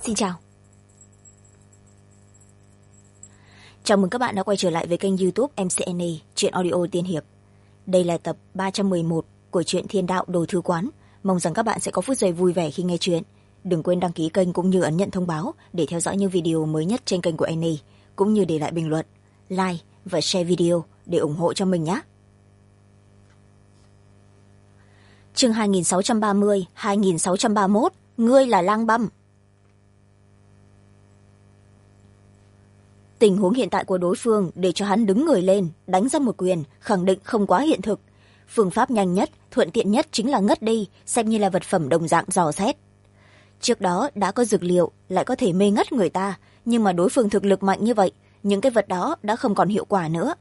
Xin chào. Chào mừng các bạn đã quay trở lại với kênh YouTube MCNA Truyện Audio Tiên Hiệp. Đây là tập 311 của truyện Thiên Đạo Đồ Thư Quán. Mong rằng các bạn sẽ có phút giây vui vẻ khi nghe chuyện. Đừng quên đăng ký kênh cũng như ấn nhận thông báo để theo dõi những video mới nhất trên kênh của Annie, cũng như để lại bình luận, like và share video để ủng hộ cho mình nhé. Chương 2630-2631, ngươi là lang băm. Tình huống hiện tại của đối phương để cho hắn đứng người lên, đánh ra một quyền, khẳng định không quá hiện thực. Phương pháp nhanh nhất, thuận tiện nhất chính là ngất đi, xem như là vật phẩm đồng dạng dò xét. Trước đó đã có dược liệu, lại có thể mê ngất người ta, nhưng mà đối phương thực lực mạnh như vậy, những cái vật đó đã không còn hiệu quả nữa.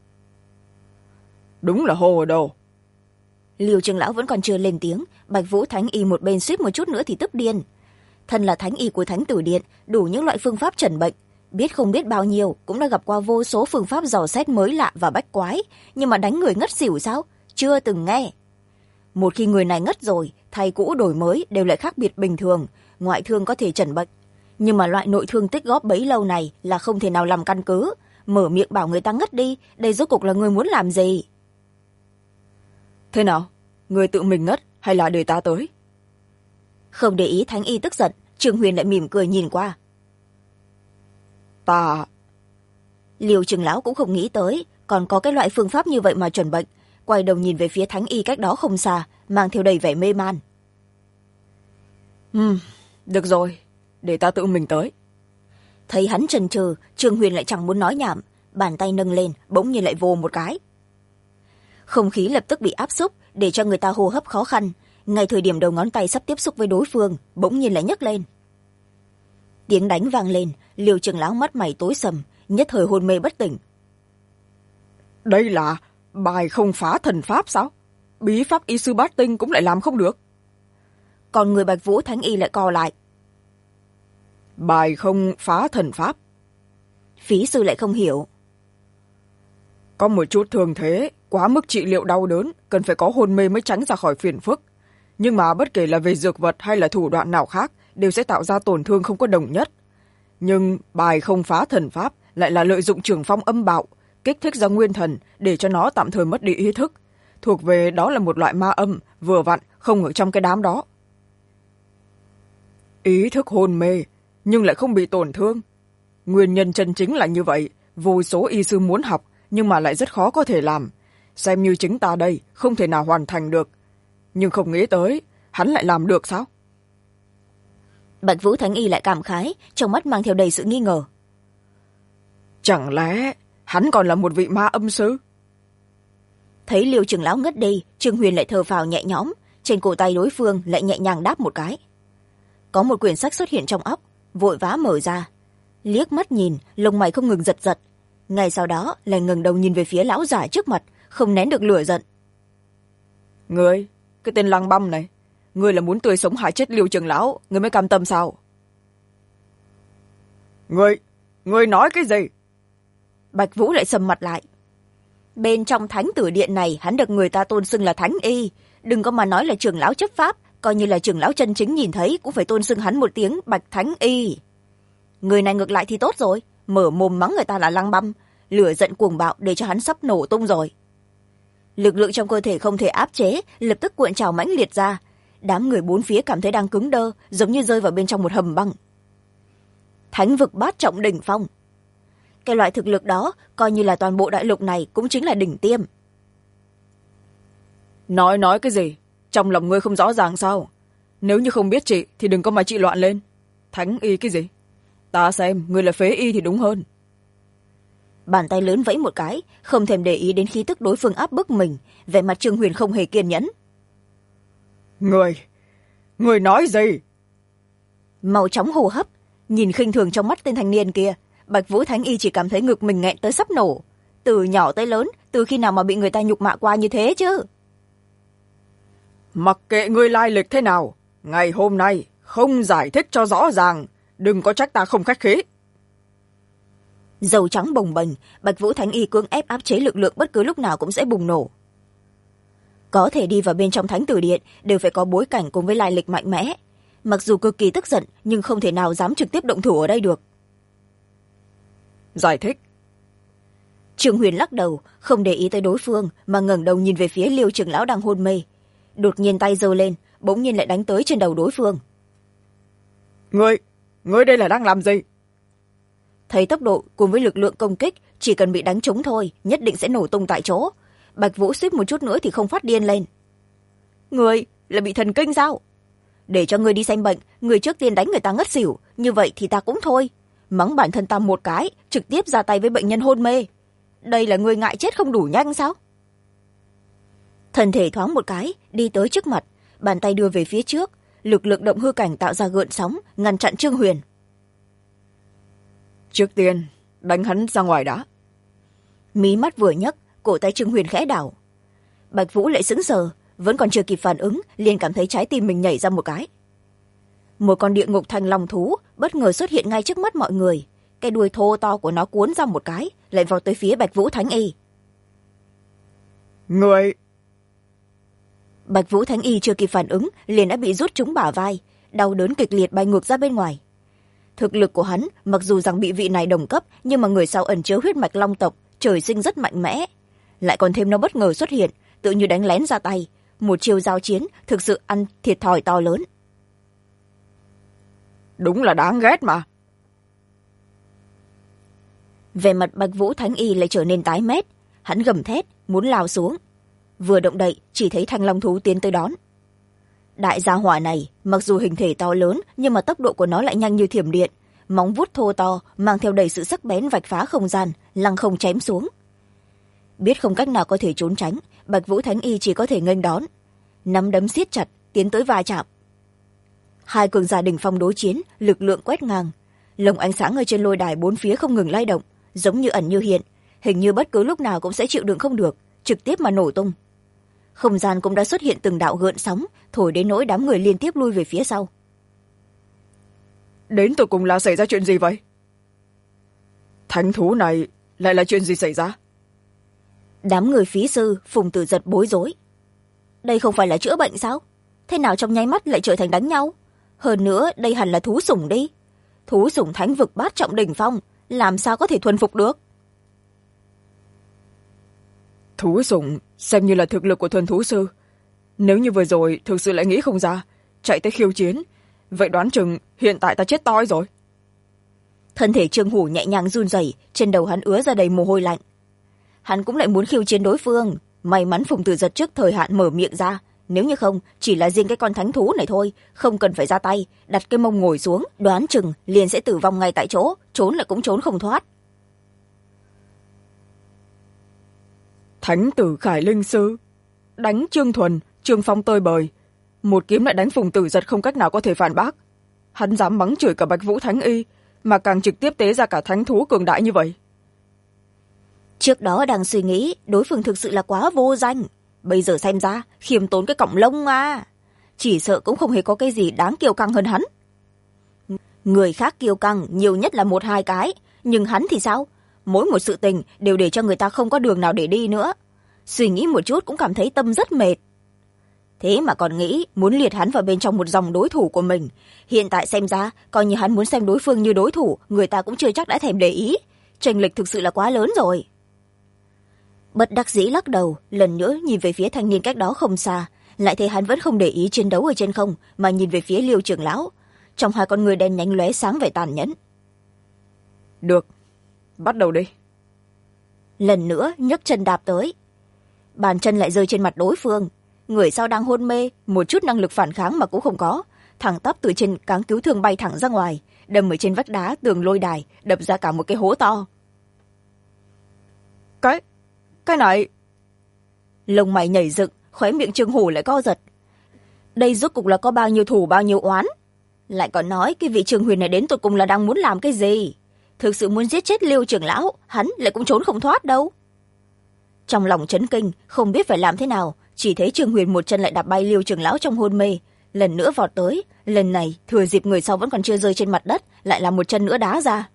Đúng là hồ đồ. Liêu Trường Lão vẫn còn chưa lên tiếng, Bạch Vũ Thánh Y một bên suýt một chút nữa thì tức điên. Thân là Thánh Y của Thánh Tử Điện, đủ những loại phương pháp trần bệnh, biết không biết bao nhiêu, cũng đã gặp qua vô số phương pháp dò xét mới lạ và bách quái, nhưng mà đánh người ngất xỉu sao? Chưa từng nghe. Một khi người này ngất rồi, thay cũ đổi mới đều lại khác biệt bình thường, ngoại thương có thể trần bệnh, nhưng mà loại nội thương tích góp bấy lâu này là không thể nào làm căn cứ. Mở miệng bảo người ta ngất đi, đây rốt cuộc là người muốn làm gì? Thế nào? Người tự mình ngất hay là để ta tới? Không để ý Thánh Y tức giận, Trương Huyền lại mỉm cười nhìn qua. Ta... Liêu Trường Lão cũng không nghĩ tới còn có cái loại phương pháp như vậy mà chuẩn bệnh, quay đầu nhìn về phía Thánh Y cách đó không xa, mang theo đầy vẻ mê man. Được rồi, để ta tự mình tới. Thấy hắn chần chừ, Trương Huyền lại chẳng muốn nói nhảm, bàn tay nâng lên bỗng nhiên lại vồ một cái. Không khí lập tức bị áp xúc, để cho người ta hô hấp khó khăn. Ngay thời điểm đầu ngón tay sắp tiếp xúc với đối phương, bỗng nhiên lại nhấc lên. Tiếng đánh vang lên, Liêu Trường Lão mắt mày tối sầm, nhất thời hôn mê bất tỉnh. Đây là bài không phá thần pháp sao? Bí pháp y sư bát tinh cũng lại làm không được. Còn người Bạch Vũ Thánh Y lại co lại. Bài không phá thần pháp? Phí sư lại không hiểu. Có một chút thường thế, quá mức trị liệu đau đớn, cần phải có hôn mê mới tránh ra khỏi phiền phức. Nhưng mà bất kể là về dược vật hay là thủ đoạn nào khác, đều sẽ tạo ra tổn thương không có đồng nhất. Nhưng bài không phá thần pháp lại là lợi dụng trường phong âm bạo, kích thích ra nguyên thần để cho nó tạm thời mất đi ý thức. Thuộc về đó là một loại ma âm, vừa vặn không ở trong cái đám đó. Ý thức hôn mê, nhưng lại không bị tổn thương. Nguyên nhân chân chính là như vậy, vô số y sư muốn học, nhưng mà lại rất khó có thể làm. Xem như chính ta đây, không thể nào hoàn thành được. Nhưng không nghĩ tới, hắn lại làm được sao? Bạch Vũ Thánh Y lại cảm khái, trong mắt mang theo đầy sự nghi ngờ. Chẳng lẽ hắn còn là một vị ma âm sư? Thấy Liêu Trường Lão ngất đi, Trương Huyền lại thở phào nhẹ nhõm, trên cổ tay đối phương lại nhẹ nhàng đáp một cái. Có một quyển sách xuất hiện trong óc, vội vã mở ra. Liếc mắt nhìn, lông mày không ngừng giật giật. Ngay sau đó lại ngẩng đầu nhìn về phía lão giả trước mặt, không nén được lửa giận. Ngươi, cái tên lang băm này, ngươi là muốn tươi sống hại chết Liêu Trường Lão, ngươi mới cam tâm sao? Ngươi nói cái gì? Bạch Vũ lại sầm mặt lại. Bên trong Thánh Tử Điện này, hắn được người ta tôn xưng là Thánh Y, đừng có mà nói là trưởng lão chấp pháp, coi như là trưởng lão chân chính nhìn thấy cũng phải tôn xưng hắn một tiếng Bạch Thánh Y. Người này ngược lại thì tốt rồi, mở mồm mắng người ta là lang băm, lửa giận cuồng bạo để cho hắn sắp nổ tung rồi. Lực lượng trong cơ thể không thể áp chế, lập tức cuộn trào mãnh liệt ra. Đám người bốn phía cảm thấy đang cứng đơ, giống như rơi vào bên trong một hầm băng. Thánh vực bát trọng đỉnh phong. Cái loại thực lực đó, coi như là toàn bộ đại lục này cũng chính là đỉnh tiêm. Nói cái gì? Trong lòng ngươi không rõ ràng sao? Nếu như không biết chị, thì đừng có mà trị loạn lên. Thánh Y cái gì? Ta xem, ngươi là phế y thì đúng hơn. Bàn tay lớn vẫy một cái, không thèm để ý đến khí tức đối phương áp bức mình, vẻ mặt Trương Huyền không hề kiên nhẫn. Người nói gì? Mau chóng hô hấp, nhìn khinh thường trong mắt tên thanh niên kia, Bạch Vũ Thánh Y chỉ cảm thấy ngực mình nghẹn tới sắp nổ. Từ nhỏ tới lớn, từ khi nào mà bị người ta nhục mạ qua như thế chứ? Mặc kệ ngươi lai lịch thế nào, ngày hôm nay không giải thích cho rõ ràng, đừng có trách ta không khách khí. Dầu trắng bồng bềnh, Bạch Vũ Thánh Y cưỡng ép áp chế lực lượng bất cứ lúc nào cũng sẽ bùng nổ. Có thể đi vào bên trong Thánh Tử Điện đều phải có bối cảnh cùng với lai lịch mạnh mẽ. mặc dù cực kỳ tức giận nhưng không thể nào dám trực tiếp động thủ ở đây được. Giải thích. Trương Huyền lắc đầu, không để ý tới đối phương mà ngẩng đầu nhìn về phía Liêu trưởng lão đang hôn mê. Đột nhiên tay giơ lên, bỗng nhiên lại đánh tới trên đầu đối phương. Ngươi đây là đang làm gì? Thấy tốc độ cùng với lực lượng công kích, chỉ cần bị đánh trúng thôi nhất định sẽ nổ tung tại chỗ. Bạch Vũ suýt một chút nữa thì không phát điên lên. Ngươi là bị thần kinh sao? Để cho ngươi đi xem bệnh, ngươi trước tiên đánh người ta ngất xỉu, như vậy thì ta cũng thôi. Mắng bản thân ta một cái, trực tiếp ra tay với bệnh nhân hôn mê. Đây là ngươi ngại chết không đủ nhanh sao? Thân thể thoáng một cái, đi tới trước mặt, bàn tay đưa về phía trước, lực lượng động hư cảnh tạo ra gợn sóng, ngăn chặn Trương Huyền. Trước tiên, đánh hắn ra ngoài đã. Mí mắt vừa nhấc, cổ tay Trương Huyền khẽ đảo. Bạch Vũ lại sững sờ, vẫn còn chưa kịp phản ứng, liền cảm thấy trái tim mình nhảy ra một cái. Một con địa ngục thanh long thú bất ngờ xuất hiện ngay trước mắt mọi người. Cái đuôi thô to của nó cuốn ra một cái, lại vào tới phía Bạch Vũ Thánh Y. Người... Bạch Vũ Thánh Y chưa kịp phản ứng, liền đã bị rút trúng bả vai, đau đớn kịch liệt bay ngược ra bên ngoài. Thực lực của hắn, mặc dù rằng bị vị này đồng cấp, nhưng mà người sau ẩn chứa huyết mạch long tộc, trời sinh rất mạnh mẽ. Lại còn thêm nó bất ngờ xuất hiện, tự như đánh lén ra tay. Một chiêu giao chiến, thực sự ăn thiệt thòi to lớn. Đúng là đáng ghét mà. Về mặt Bạch Vũ Thánh Y lại trở nên tái mét. Hắn gầm thét, muốn lao xuống. Vừa động đậy, chỉ thấy thanh long thú tiến tới đón. Đại gia hỏa này, mặc dù hình thể to lớn, nhưng mà tốc độ của nó lại nhanh như thiểm điện. Móng vuốt thô to, mang theo đầy sự sắc bén vạch phá không gian, lăng không chém xuống. Biết không cách nào có thể trốn tránh, Bạch Vũ Thánh Y chỉ có thể nghênh đón. Nắm đấm siết chặt, tiến tới va chạm. Hai cường giả đỉnh phong đối chiến, lực lượng quét ngang. Lồng ánh sáng ở trên lôi đài bốn phía không ngừng lay động, giống như ẩn như hiện, hình như bất cứ lúc nào cũng sẽ chịu đựng không được, trực tiếp mà nổ tung. Không gian cũng đã xuất hiện từng đạo gợn sóng, thổi đến nỗi đám người liên tiếp lui về phía sau. Đến tột cùng là xảy ra chuyện gì vậy? Thánh thú này lại là chuyện gì xảy ra? Đám người phí sư, Phùng Tử Giật bối rối. Đây không phải là chữa bệnh sao? Thế nào trong nháy mắt lại trở thành đánh nhau? Hơn nữa, đây hẳn là thú sủng đi. Thú sủng thánh vực bát trọng đỉnh phong, làm sao có thể thuần phục được? Thú sủng xem như là thực lực của thuần thú sư. Nếu như vừa rồi thực sự lại nghĩ không ra, chạy tới khiêu chiến, vậy đoán chừng hiện tại ta chết toi rồi. Thân thể Trương Hủ nhẹ nhàng run rẩy, trên đầu hắn ứa ra đầy mồ hôi lạnh. Hắn cũng lại muốn khiêu chiến đối phương, may mắn Phùng Tử Giật trước thời hạn mở miệng ra, nếu như không, chỉ là riêng cái con thánh thú này thôi, không cần phải ra tay, đặt cái mông ngồi xuống, đoán chừng liền sẽ tử vong ngay tại chỗ, trốn lại cũng trốn không thoát. Thánh tử Khải Linh Sư đánh Trương Thuần, Trương Phong tơi bời, một kiếm lại đánh Phùng Tử Giật không cách nào có thể phản bác. Hắn dám mắng chửi cả Bạch Vũ Thánh Y, mà càng trực tiếp tế ra cả thánh thú cường đại như vậy. Trước đó đang suy nghĩ đối phương thực sự là quá vô danh, bây giờ xem ra khiêm tốn cái cọng lông à, chỉ sợ cũng không hề có cái gì đáng kiêu căng hơn hắn. Người khác kiêu căng nhiều nhất là một hai cái, nhưng hắn thì sao? Mỗi một sự tình đều để cho người ta không có đường nào để đi nữa. Suy nghĩ một chút cũng cảm thấy tâm rất mệt. Thế mà còn nghĩ muốn liệt hắn vào bên trong một dòng đối thủ của mình. Hiện tại xem ra, coi như hắn muốn xem đối phương như đối thủ, người ta cũng chưa chắc đã thèm để ý. Chênh lệch thực sự là quá lớn rồi. Bất đắc dĩ lắc đầu, lần nữa nhìn về phía thanh niên cách đó không xa, lại thấy hắn vẫn không để ý chiến đấu ở trên không, mà nhìn về phía Liêu trưởng lão. Trong hai con người đen nhánh lóe sáng vẻ tàn nhẫn. Được, bắt đầu đi. Lần nữa nhấc chân đạp tới. Bàn chân lại rơi trên mặt đối phương. Người sau đang hôn mê, một chút năng lực phản kháng mà cũng không có, thẳng tắp từ trên cáng cứu thương bay thẳng ra ngoài, đâm ở trên vách đá tường lôi đài, đập ra cả một cái hố to. Cái này... Lông mày nhảy dựng, khóe miệng Trương Hủ lại co giật. Đây rốt cục là có bao nhiêu thù bao nhiêu oán? Lại còn nói cái vị Trương Huyền này đến tột cùng là đang muốn làm cái gì? Thực sự muốn giết chết Liêu trưởng lão, hắn lại cũng trốn không thoát đâu. Trong lòng chấn kinh, không biết phải làm thế nào, chỉ thấy Trương Huyền một chân lại đạp bay Liêu trưởng lão trong hôn mê, lần nữa vọt tới, lần này thừa dịp người sau vẫn còn chưa rơi trên mặt đất, lại là một chân nữa đá ra.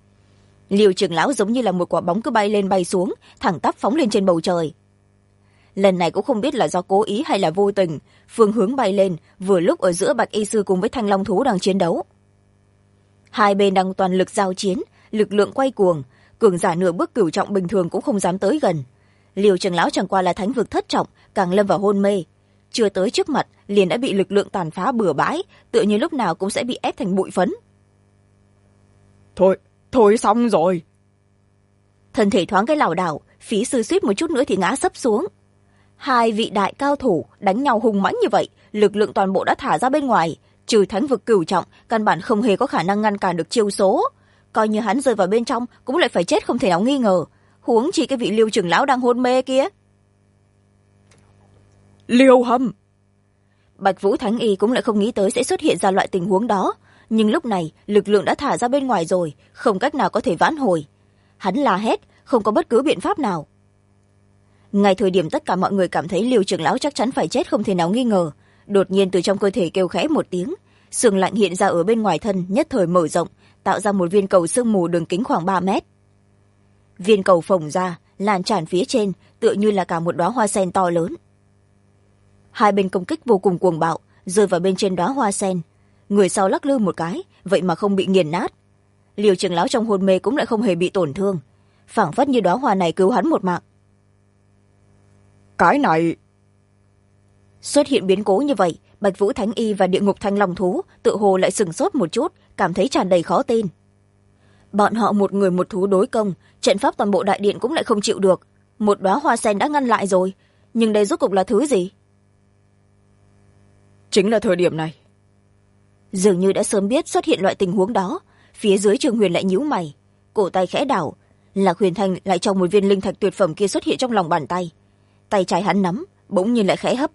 Liêu trưởng lão giống như là một quả bóng cứ bay lên bay xuống, thẳng tắp phóng lên trên bầu trời. lần này cũng không biết là do cố ý hay là vô tình, phương hướng bay lên vừa lúc ở giữa bạch y sư cùng với thanh long thú đang chiến đấu. Hai bên đang toàn lực giao chiến, lực lượng quay cuồng, cường giả nửa bước cửu trọng bình thường cũng không dám tới gần. Liêu trưởng lão chẳng qua là thánh vực thất trọng, càng lâm vào hôn mê, chưa tới trước mặt liền đã bị lực lượng tàn phá bừa bãi, tựa như lúc nào cũng sẽ bị ép thành bụi phấn. Thôi xong rồi. Thân thể thoáng cái lảo đảo, phí sư suýt một chút nữa thì ngã sấp xuống. Hai vị đại cao thủ đánh nhau hùng mãnh như vậy, lực lượng toàn bộ đã thả ra bên ngoài, trừ thánh vực cửu trọng căn bản không hề có khả năng ngăn cản được chiêu số. Coi như hắn rơi vào bên trong cũng lại phải chết không thể nào nghi ngờ, huống chi cái vị Liêu trưởng lão đang hôn mê kia. Liêu Hâm! Bạch Vũ Thánh Y cũng lại không nghĩ tới sẽ xuất hiện ra loại tình huống đó, nhưng lúc này lực lượng đã thả ra bên ngoài rồi, không cách nào có thể vãn hồi. Hắn la hét, không có bất cứ biện pháp nào. Ngay thời điểm tất cả mọi người cảm thấy Liêu trưởng lão chắc chắn phải chết không thể nào nghi ngờ, đột nhiên từ trong cơ thể kêu khẽ một tiếng, sương lạnh hiện ra ở bên ngoài thân nhất thời mở rộng, tạo ra một viên cầu sương mù đường kính khoảng 3 mét. Viên cầu phồng ra, lan tràn phía trên, tựa như là cả một đóa hoa sen to lớn. Hai bên công kích vô cùng cuồng bạo, rơi vào bên trên đóa hoa sen. Người sau lắc lư một cái, vậy mà không bị nghiền nát. Liêu trưởng lão trong hôn mê cũng lại không hề bị tổn thương, phảng phất như đóa hoa này cứu hắn một mạng. Cái này... Xuất hiện biến cố như vậy, Bạch Vũ Thánh Y và Địa Ngục Thanh Long Thú tự hồ lại sửng sốt một chút, cảm thấy tràn đầy khó tin. Bọn họ một người một thú đối công, trận pháp toàn bộ đại điện cũng lại không chịu được. Một đóa hoa sen đã ngăn lại rồi, nhưng đây rốt cục là thứ gì? Chính là thời điểm này. Dường như đã sớm biết xuất hiện loại tình huống đó, phía dưới Trường Huyền lại nhíu mày, cổ tay khẽ đảo, Lạc Huyền Thanh lại trong một viên linh thạch tuyệt phẩm kia xuất hiện trong lòng bàn tay. Tay trái hắn nắm, bỗng nhiên lại khẽ hấp.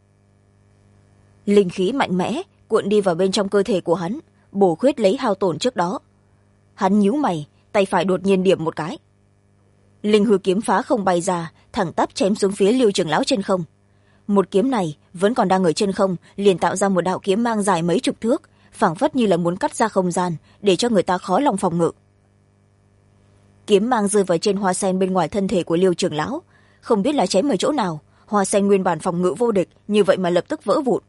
Linh khí mạnh mẽ cuộn đi vào bên trong cơ thể của hắn, bổ khuyết lấy hao tổn trước đó. Hắn nhíu mày, tay phải đột nhiên điểm một cái. Linh hư kiếm phá không bay ra, thẳng tắp chém xuống phía Liêu trưởng lão trên không. Một kiếm này vẫn còn đang ở trên không, liền tạo ra một đạo kiếm mang dài mấy chục thước, phảng phất như là muốn cắt ra không gian, để cho người ta khó lòng phòng ngự. Kiếm mang rơi vào trên hoa sen bên ngoài thân thể của Liêu trưởng lão, không biết là chém ở chỗ nào, hoa sen nguyên bản phòng ngự vô địch, như vậy mà lập tức vỡ vụn.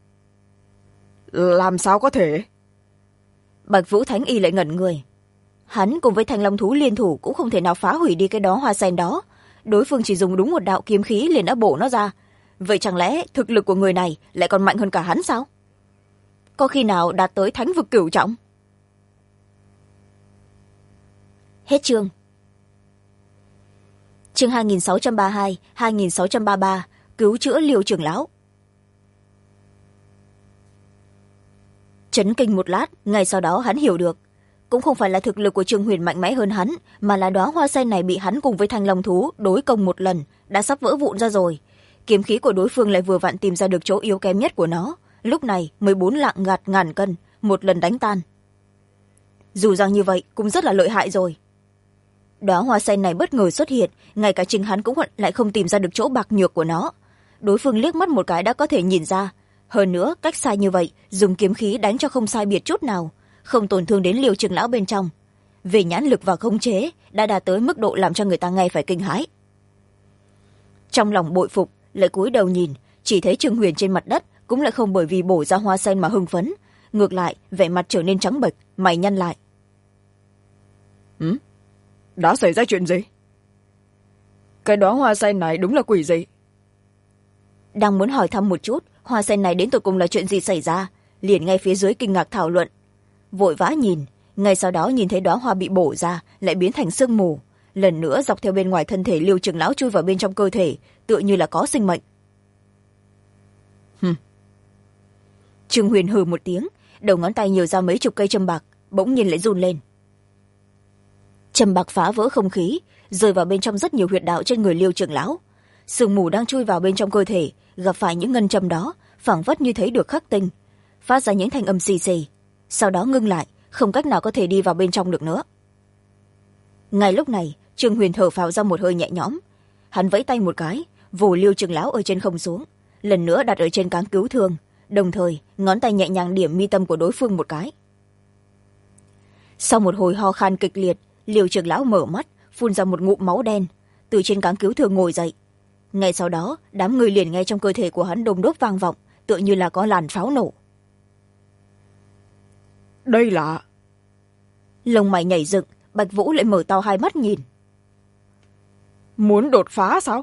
Làm sao có thể? Bạch Vũ Thánh Y lại ngẩn người. Hắn cùng với Thanh Long Thú liên thủ cũng không thể nào phá hủy đi cái đó hoa sen đó. Đối phương chỉ dùng đúng một đạo kiếm khí liền đã bổ nó ra. Vậy chẳng lẽ thực lực của người này lại còn mạnh hơn cả hắn sao? Có khi nào đạt tới thánh vực cửu trọng? Hết chương. Chương 2632, 2633, cứu chữa Liêu trưởng lão. Chấn kinh một lát, ngay sau đó hắn hiểu được. Cũng không phải là thực lực của Trương Huyền mạnh mẽ hơn hắn, mà là đóa hoa sen này bị hắn cùng với Thanh Long Thú đối công một lần, đã sắp vỡ vụn ra rồi. Kiếm khí của đối phương lại vừa vặn tìm ra được chỗ yếu kém nhất của nó, lúc này 14 lạng ngạt ngàn cân, một lần đánh tan. Dù rằng như vậy cũng rất là lợi hại rồi. Đóa hoa sen này bất ngờ xuất hiện, ngay cả chính hắn cũng lại không tìm ra được chỗ bạc nhược của nó. Đối phương liếc mắt một cái đã có thể nhìn ra. Hơn nữa, cách sai như vậy, dùng kiếm khí đánh cho không sai biệt chút nào, không tổn thương đến Liêu trưởng lão bên trong. Về nhãn lực và khống chế, đã đạt tới mức độ làm cho người ta nghe phải kinh hãi. Trong lòng bội phục, lại cúi đầu nhìn, chỉ thấy Trương Huyền trên mặt đất cũng lại không bởi vì bổ ra hoa sen mà hưng phấn. Ngược lại, vẻ mặt trở nên trắng bệch, mày nhăn lại. Đã xảy ra chuyện gì? Cái đóa hoa sen này đúng là quỷ gì? Đang muốn hỏi thăm một chút, hoa sen này đến tột cùng là chuyện gì xảy ra, liền ngay phía dưới kinh ngạc thảo luận. Vội vã nhìn, ngay sau đó nhìn thấy đóa hoa bị bổ ra, lại biến thành sương mù, lần nữa dọc theo bên ngoài thân thể Liêu trưởng lão chui vào bên trong cơ thể, tựa như là có sinh mệnh. Trương Huyền hừ một tiếng, đầu ngón tay nhiều ra mấy chục cây châm bạc, bỗng nhiên lại run lên. Châm bạc phá vỡ không khí, rơi vào bên trong rất nhiều huyệt đạo trên người Liêu trưởng lão. Sương mù đang chui vào bên trong cơ thể, gặp phải những ngân châm đó, phảng phất như thấy được khắc tinh, phát ra những thanh âm xì xì, sau đó ngưng lại, không cách nào có thể đi vào bên trong được nữa. Ngay lúc này, Trương Huyền thở phào ra một hơi nhẹ nhõm, hắn vẫy tay một cái, vồ Liêu trưởng lão ở trên không xuống, lần nữa đặt ở trên cáng cứu thương, đồng thời ngón tay nhẹ nhàng điểm mi tâm của đối phương một cái. Sau một hồi ho khan kịch liệt, Liêu trưởng lão mở mắt, phun ra một ngụm máu đen, từ trên cáng cứu thương ngồi dậy. ngay sau đó đám người liền nghe trong cơ thể của hắn đôm đốp vang vọng, tựa như là có làn pháo nổ. Đây là... Lông mày nhảy dựng, Bạch Vũ lại mở to hai mắt nhìn. Muốn đột phá sao?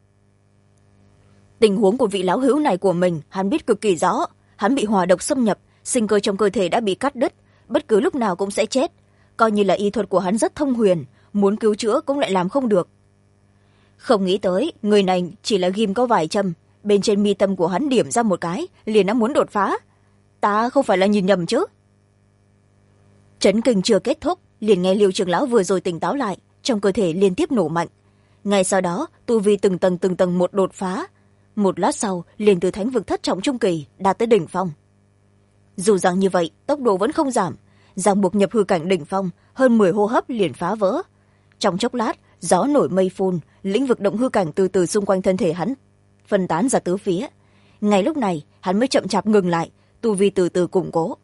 Tình huống của vị lão hữu này của mình hắn biết cực kỳ rõ. Hắn bị hỏa độc xâm nhập, sinh cơ trong cơ thể đã bị cắt đứt, bất cứ lúc nào cũng sẽ chết. Coi như là y thuật của hắn rất thông huyền, muốn cứu chữa cũng lại làm không được. Không nghĩ tới người này chỉ là ghim có vài châm, bên trên mi tâm của hắn điểm ra một cái liền đã muốn đột phá. Ta không phải là nhìn nhầm chứ? Chấn kinh chưa kết thúc, liền nghe Liêu trưởng lão vừa rồi tỉnh táo lại, trong cơ thể liên tiếp nổ mạnh. Ngay sau đó tu vi từng tầng một đột phá, một lát sau liền từ thánh vực thất trọng trung kỳ đạt tới đỉnh phong. Dù rằng như vậy tốc độ vẫn không giảm, ràng buộc nhập hư cảnh đỉnh phong hơn 10 hô hấp liền phá vỡ. Trong chốc lát gió nổi mây phun, lĩnh vực động hư cảnh từ từ xung quanh thân thể hắn phân tán ra tứ phía. Ngay lúc này hắn mới chậm chạp ngừng lại, tu vi từ từ củng cố.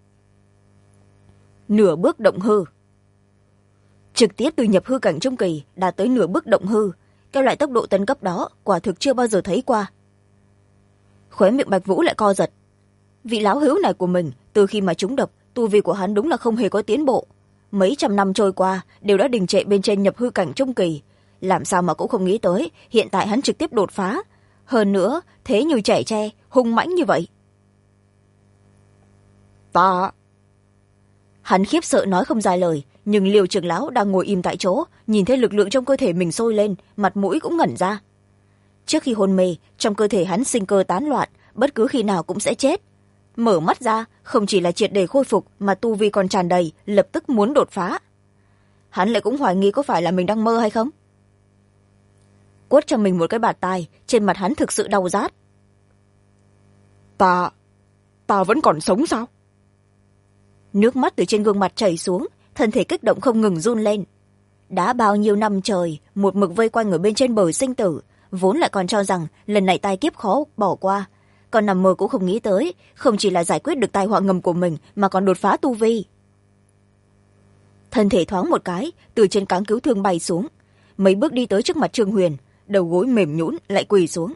Nửa bước động hư, trực tiếp từ nhập hư cảnh trung kỳ đạt tới nửa bước động hư, cái loại tốc độ tấn cấp đó quả thực chưa bao giờ thấy qua. Khóe miệng Bạch Vũ lại co giật. Vị lão hữu này của mình từ khi mà trúng độc, tu vi của hắn đúng là không hề có tiến bộ. Mấy trăm năm trôi qua đều đã đình trệ bên trên nhập hư cảnh trung kỳ, làm sao mà cũng không nghĩ tới hiện tại hắn trực tiếp đột phá, hơn nữa thế như trẻ tre hung mãnh như vậy. Hắn khiếp sợ nói không ra lời, nhưng Liêu trưởng lão đang ngồi im tại chỗ, nhìn thấy lực lượng trong cơ thể mình sôi lên, mặt mũi cũng ngẩn ra. Trước khi hôn mê, trong cơ thể hắn sinh cơ tán loạn, bất cứ khi nào cũng sẽ chết. Mở mắt ra, không chỉ là triệt để khôi phục mà tu vi còn tràn đầy, lập tức muốn đột phá. Hắn lại cũng hoài nghi có phải là mình đang mơ hay không. Quất cho mình một cái bạt tai, trên mặt hắn thực sự đau rát. Ta vẫn còn sống sao? Nước mắt từ trên gương mặt chảy xuống, thân thể kích động không ngừng run lên. Đã bao nhiêu năm trời một mực vây quanh ở bên trên bờ sinh tử, vốn lại còn cho rằng lần này tai kiếp khó bỏ qua, còn nằm mơ cũng không nghĩ tới không chỉ là giải quyết được tai họa ngầm của mình mà còn đột phá tu vi. Thân thể thoáng một cái, từ trên cáng cứu thương bay xuống, mấy bước đi tới trước mặt Trương Huyền, đầu gối mềm nhũn lại quỳ xuống.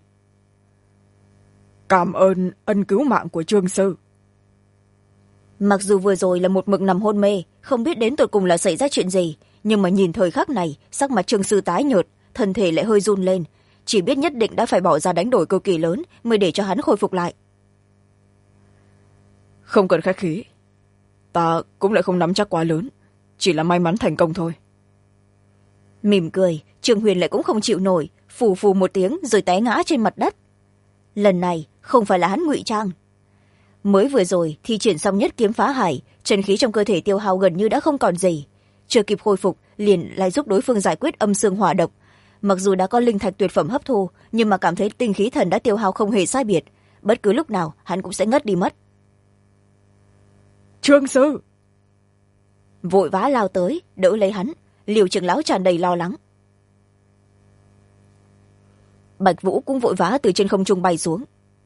Cảm ơn ân cứu mạng của Trương sư. Mặc dù vừa rồi là một mực nằm hôn mê, không biết đến tột cùng là xảy ra chuyện gì, nhưng mà nhìn thời khắc này, sắc mặt Trương sư tái nhợt, thân thể lại hơi run lên, chỉ biết nhất định đã phải bỏ ra đánh đổi cực kỳ lớn mới để cho hắn khôi phục lại. Không cần khách khí, ta cũng lại không nắm chắc quá lớn, chỉ là may mắn thành công thôi. Mỉm cười, Trương Huyền lại cũng không chịu nổi, phù phù một tiếng rồi té ngã trên mặt đất. Lần này không phải là hắn ngụy trang. Mới vừa rồi thi triển xong nhất kiếm phá hải, chân khí trong cơ thể tiêu hao gần như đã không còn gì, chưa kịp khôi phục liền lại giúp đối phương giải quyết âm xương hỏa độc. Mặc dù đã có linh thạch tuyệt phẩm hấp thu, nhưng mà cảm thấy tinh khí thần đã tiêu hao không hề sai biệt, bất cứ lúc nào hắn cũng sẽ ngất đi mất. Trương sư! Vội vã lao tới đỡ lấy hắn, Liêu trưởng lão tràn đầy lo lắng. Bạch Vũ cũng vội vã từ trên không trung bay xuống.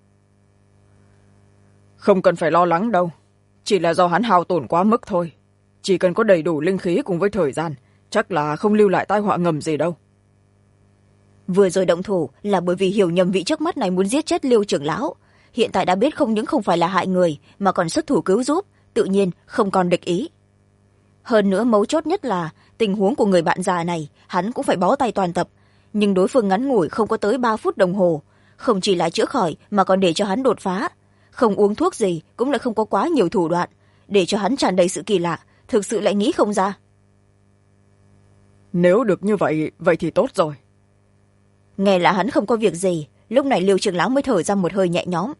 Không cần phải lo lắng đâu, chỉ là do hắn hao tổn quá mức thôi, chỉ cần có đầy đủ linh khí cùng với thời gian, chắc là không lưu lại tai họa ngầm gì đâu. Vừa rồi động thủ là bởi vì hiểu nhầm vị trước mắt này muốn giết chết Liêu trưởng lão, hiện tại đã biết không những không phải là hại người mà còn xuất thủ cứu giúp, tự nhiên không còn địch ý. Hơn nữa mấu chốt nhất là tình huống của người bạn già này hắn cũng phải bó tay toàn tập, nhưng đối phương ngắn ngủi không có tới 3 phút đồng hồ, không chỉ là chữa khỏi mà còn để cho hắn đột phá, không uống thuốc gì cũng lại không có quá nhiều thủ đoạn, để cho hắn tràn đầy sự kỳ lạ, thực sự lại nghĩ không ra. Nếu được như vậy, vậy thì tốt rồi. Nghe là hắn không có việc gì, lúc này Liêu trưởng lão mới thở ra một hơi nhẹ nhõm.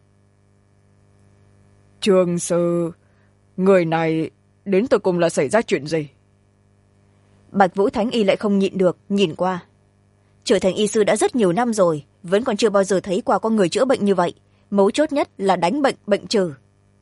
Trương sư, người này đến từ cùng là xảy ra chuyện gì? Bạch Vũ Thánh Y lại không nhịn được, nhìn qua. Trở thành y sư đã rất nhiều năm rồi, vẫn còn chưa bao giờ thấy qua có người chữa bệnh như vậy, mấu chốt nhất là đánh bệnh, bệnh trừ.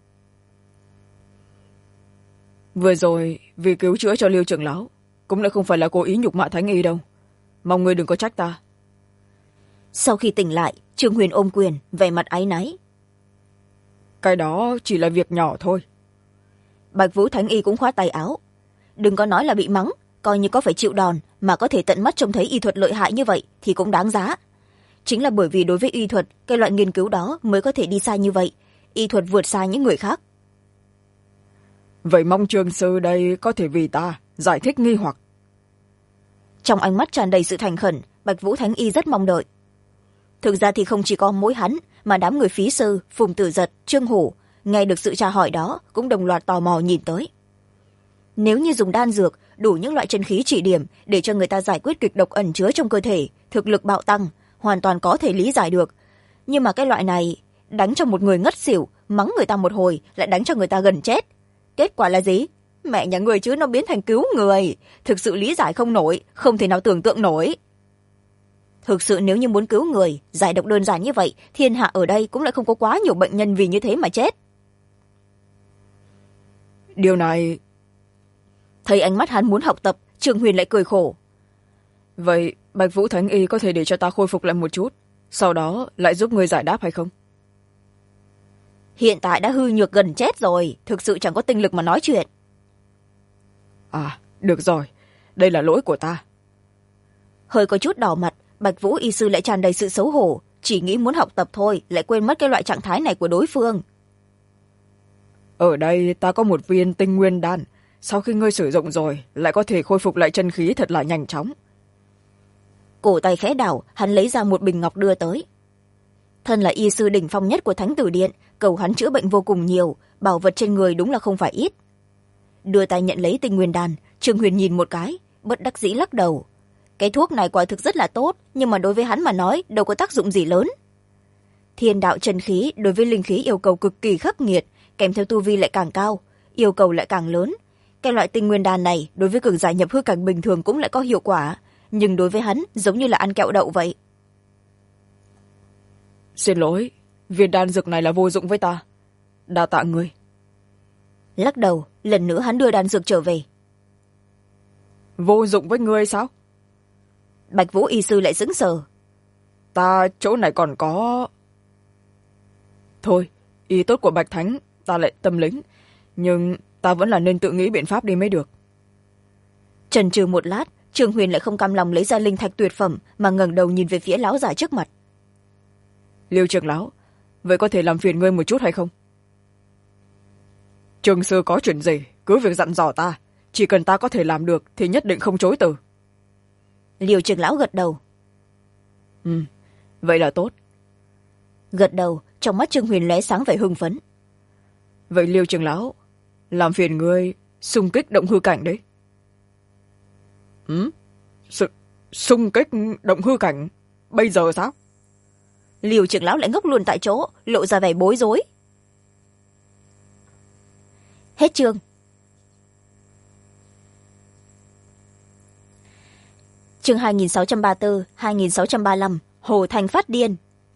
Vừa rồi, vì cứu chữa cho Liêu trưởng lão, cũng lại không phải là cố ý nhục mạ Thánh Y đâu. Mong người đừng có trách ta. Sau khi tỉnh lại, Trương Huyền ôm quyền, vẻ mặt áy náy. Cái đó chỉ là việc nhỏ thôi. Bạch Vũ Thánh Y cũng khoát tay áo. Đừng có nói là bị mắng, coi như có phải chịu đòn mà có thể tận mắt trông thấy y thuật lợi hại như vậy thì cũng đáng giá. chính là bởi vì đối với y thuật cái loại nghiên cứu đó mới có thể đi xa như vậy. Y thuật vượt xa những người khác. Vậy mong trường sư đây có thể vì ta giải thích nghi hoặc. Trong ánh mắt tràn đầy sự thành khẩn, Bạch Vũ Thánh Y rất mong đợi. Thực ra thì không chỉ có mỗi hắn, mà đám người Phí Sư, Phùng Tử Giật, Trương Hổ nghe được sự tra hỏi đó cũng đồng loạt tò mò nhìn tới. Nếu như dùng đan dược đủ những loại chân khí chỉ điểm để cho người ta giải quyết kịch độc ẩn chứa trong cơ thể, thực lực bạo tăng, hoàn toàn có thể lý giải được. Nhưng mà cái loại này đánh cho một người ngất xỉu, mắng người ta một hồi lại đánh cho người ta gần chết. Kết quả là gì? Mẹ nhà người chứ, nó biến thành cứu người. Thực sự lý giải không nổi, không thể nào tưởng tượng nổi. Thực sự nếu như muốn cứu người, giải độc đơn giản như vậy, thiên hạ ở đây cũng lại không có quá nhiều bệnh nhân vì như thế mà chết. Điều này... Thấy ánh mắt hắn muốn học tập, Trương Huyền lại cười khổ. Vậy Bạch Vũ Thánh Y có thể để cho ta khôi phục lại một chút, sau đó lại giúp người giải đáp hay không? Hiện tại đã hư nhược gần chết rồi, thực sự chẳng có tinh lực mà nói chuyện. À, được rồi, đây là lỗi của ta. Hơi có chút đỏ mặt, Bạch Vũ y sư lại tràn đầy sự xấu hổ, chỉ nghĩ muốn học tập thôi, lại quên mất cái loại trạng thái này của đối phương. Ở đây ta có một viên tinh nguyên đan, sau khi ngươi sử dụng rồi lại có thể khôi phục lại chân khí thật là nhanh chóng. Cổ tay khẽ đảo, hắn lấy ra một bình ngọc đưa tới. Thân là y sư đỉnh phong nhất của Thánh Tử Điện, cầu hắn chữa bệnh vô cùng nhiều, bảo vật trên người đúng là không phải ít. Đưa tay nhận lấy tinh nguyên đan, Trương Huyền nhìn một cái, bất đắc dĩ lắc đầu. Cái thuốc này quả thực rất là tốt, nhưng mà đối với hắn mà nói đâu có tác dụng gì lớn. Thiên đạo chân khí đối với linh khí yêu cầu cực kỳ khắc nghiệt, kèm theo tu vi lại càng cao, yêu cầu lại càng lớn. Cái loại tinh nguyên đan này đối với cường giả nhập hư cảnh bình thường cũng lại có hiệu quả, nhưng đối với hắn giống như là ăn kẹo đậu vậy. Xin lỗi, viên đan dược này là vô dụng với ta. Đa tạ ngươi. Lắc đầu, lần nữa hắn đưa đan dược trở về. Vô dụng với ngươi sao? Bạch Vũ y sư lại sững sờ. Ta chỗ này còn có... Thôi, ý tốt của Bạch Thánh ta lại tâm lĩnh, nhưng ta vẫn là nên tự nghĩ biện pháp đi mới được. Chần chừ một lát, Trương Huyền lại không cam lòng lấy ra linh thạch tuyệt phẩm mà ngẩng đầu nhìn về phía lão già trước mặt. Liêu trưởng lão, vậy có thể làm phiền ngươi một chút hay không? Trường sư có chuyện gì cứ việc dặn dò ta, chỉ cần ta có thể làm được thì nhất định không chối từ. Liêu trưởng lão gật đầu. Vậy là tốt. Gật đầu, trong mắt Trương Huyền lóe sáng vẻ hưng phấn. Vậy Liêu trưởng lão, làm phiền ngươi xung kích động hư cảnh đấy. Xung kích động hư cảnh bây giờ sao? Liêu trưởng lão lại ngốc luôn tại chỗ, lộ ra vẻ bối rối. Hết chương. Chương 2634, 2635, Hồ Thành phát điên.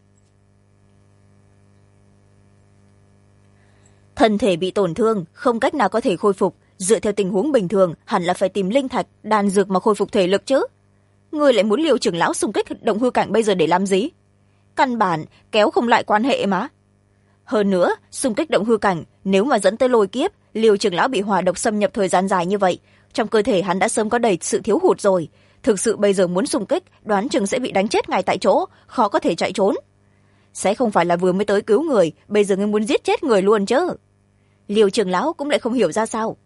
Thân thể bị tổn thương, không cách nào có thể khôi phục, dựa theo tình huống bình thường hẳn là phải tìm linh thạch, đan dược mà khôi phục thể lực chứ. Ngươi lại muốn Liêu trưởng lão xung kích động hư cảnh bây giờ để làm gì? Căn bản kéo không lại quan hệ mà. Hơn nữa, xung kích động hư cảnh nếu mà dẫn tới lôi kiếp, Liêu trưởng lão bị hỏa độc xâm nhập thời gian dài như vậy, trong cơ thể hắn đã sớm có đầy sự thiếu hụt rồi. Thực sự bây giờ muốn xung kích, đoán chừng sẽ bị đánh chết ngay tại chỗ, khó có thể chạy trốn. Sẽ không phải là vừa mới tới cứu người, bây giờ ngươi muốn giết chết người luôn chứ. Liêu trưởng lão cũng lại không hiểu ra sao.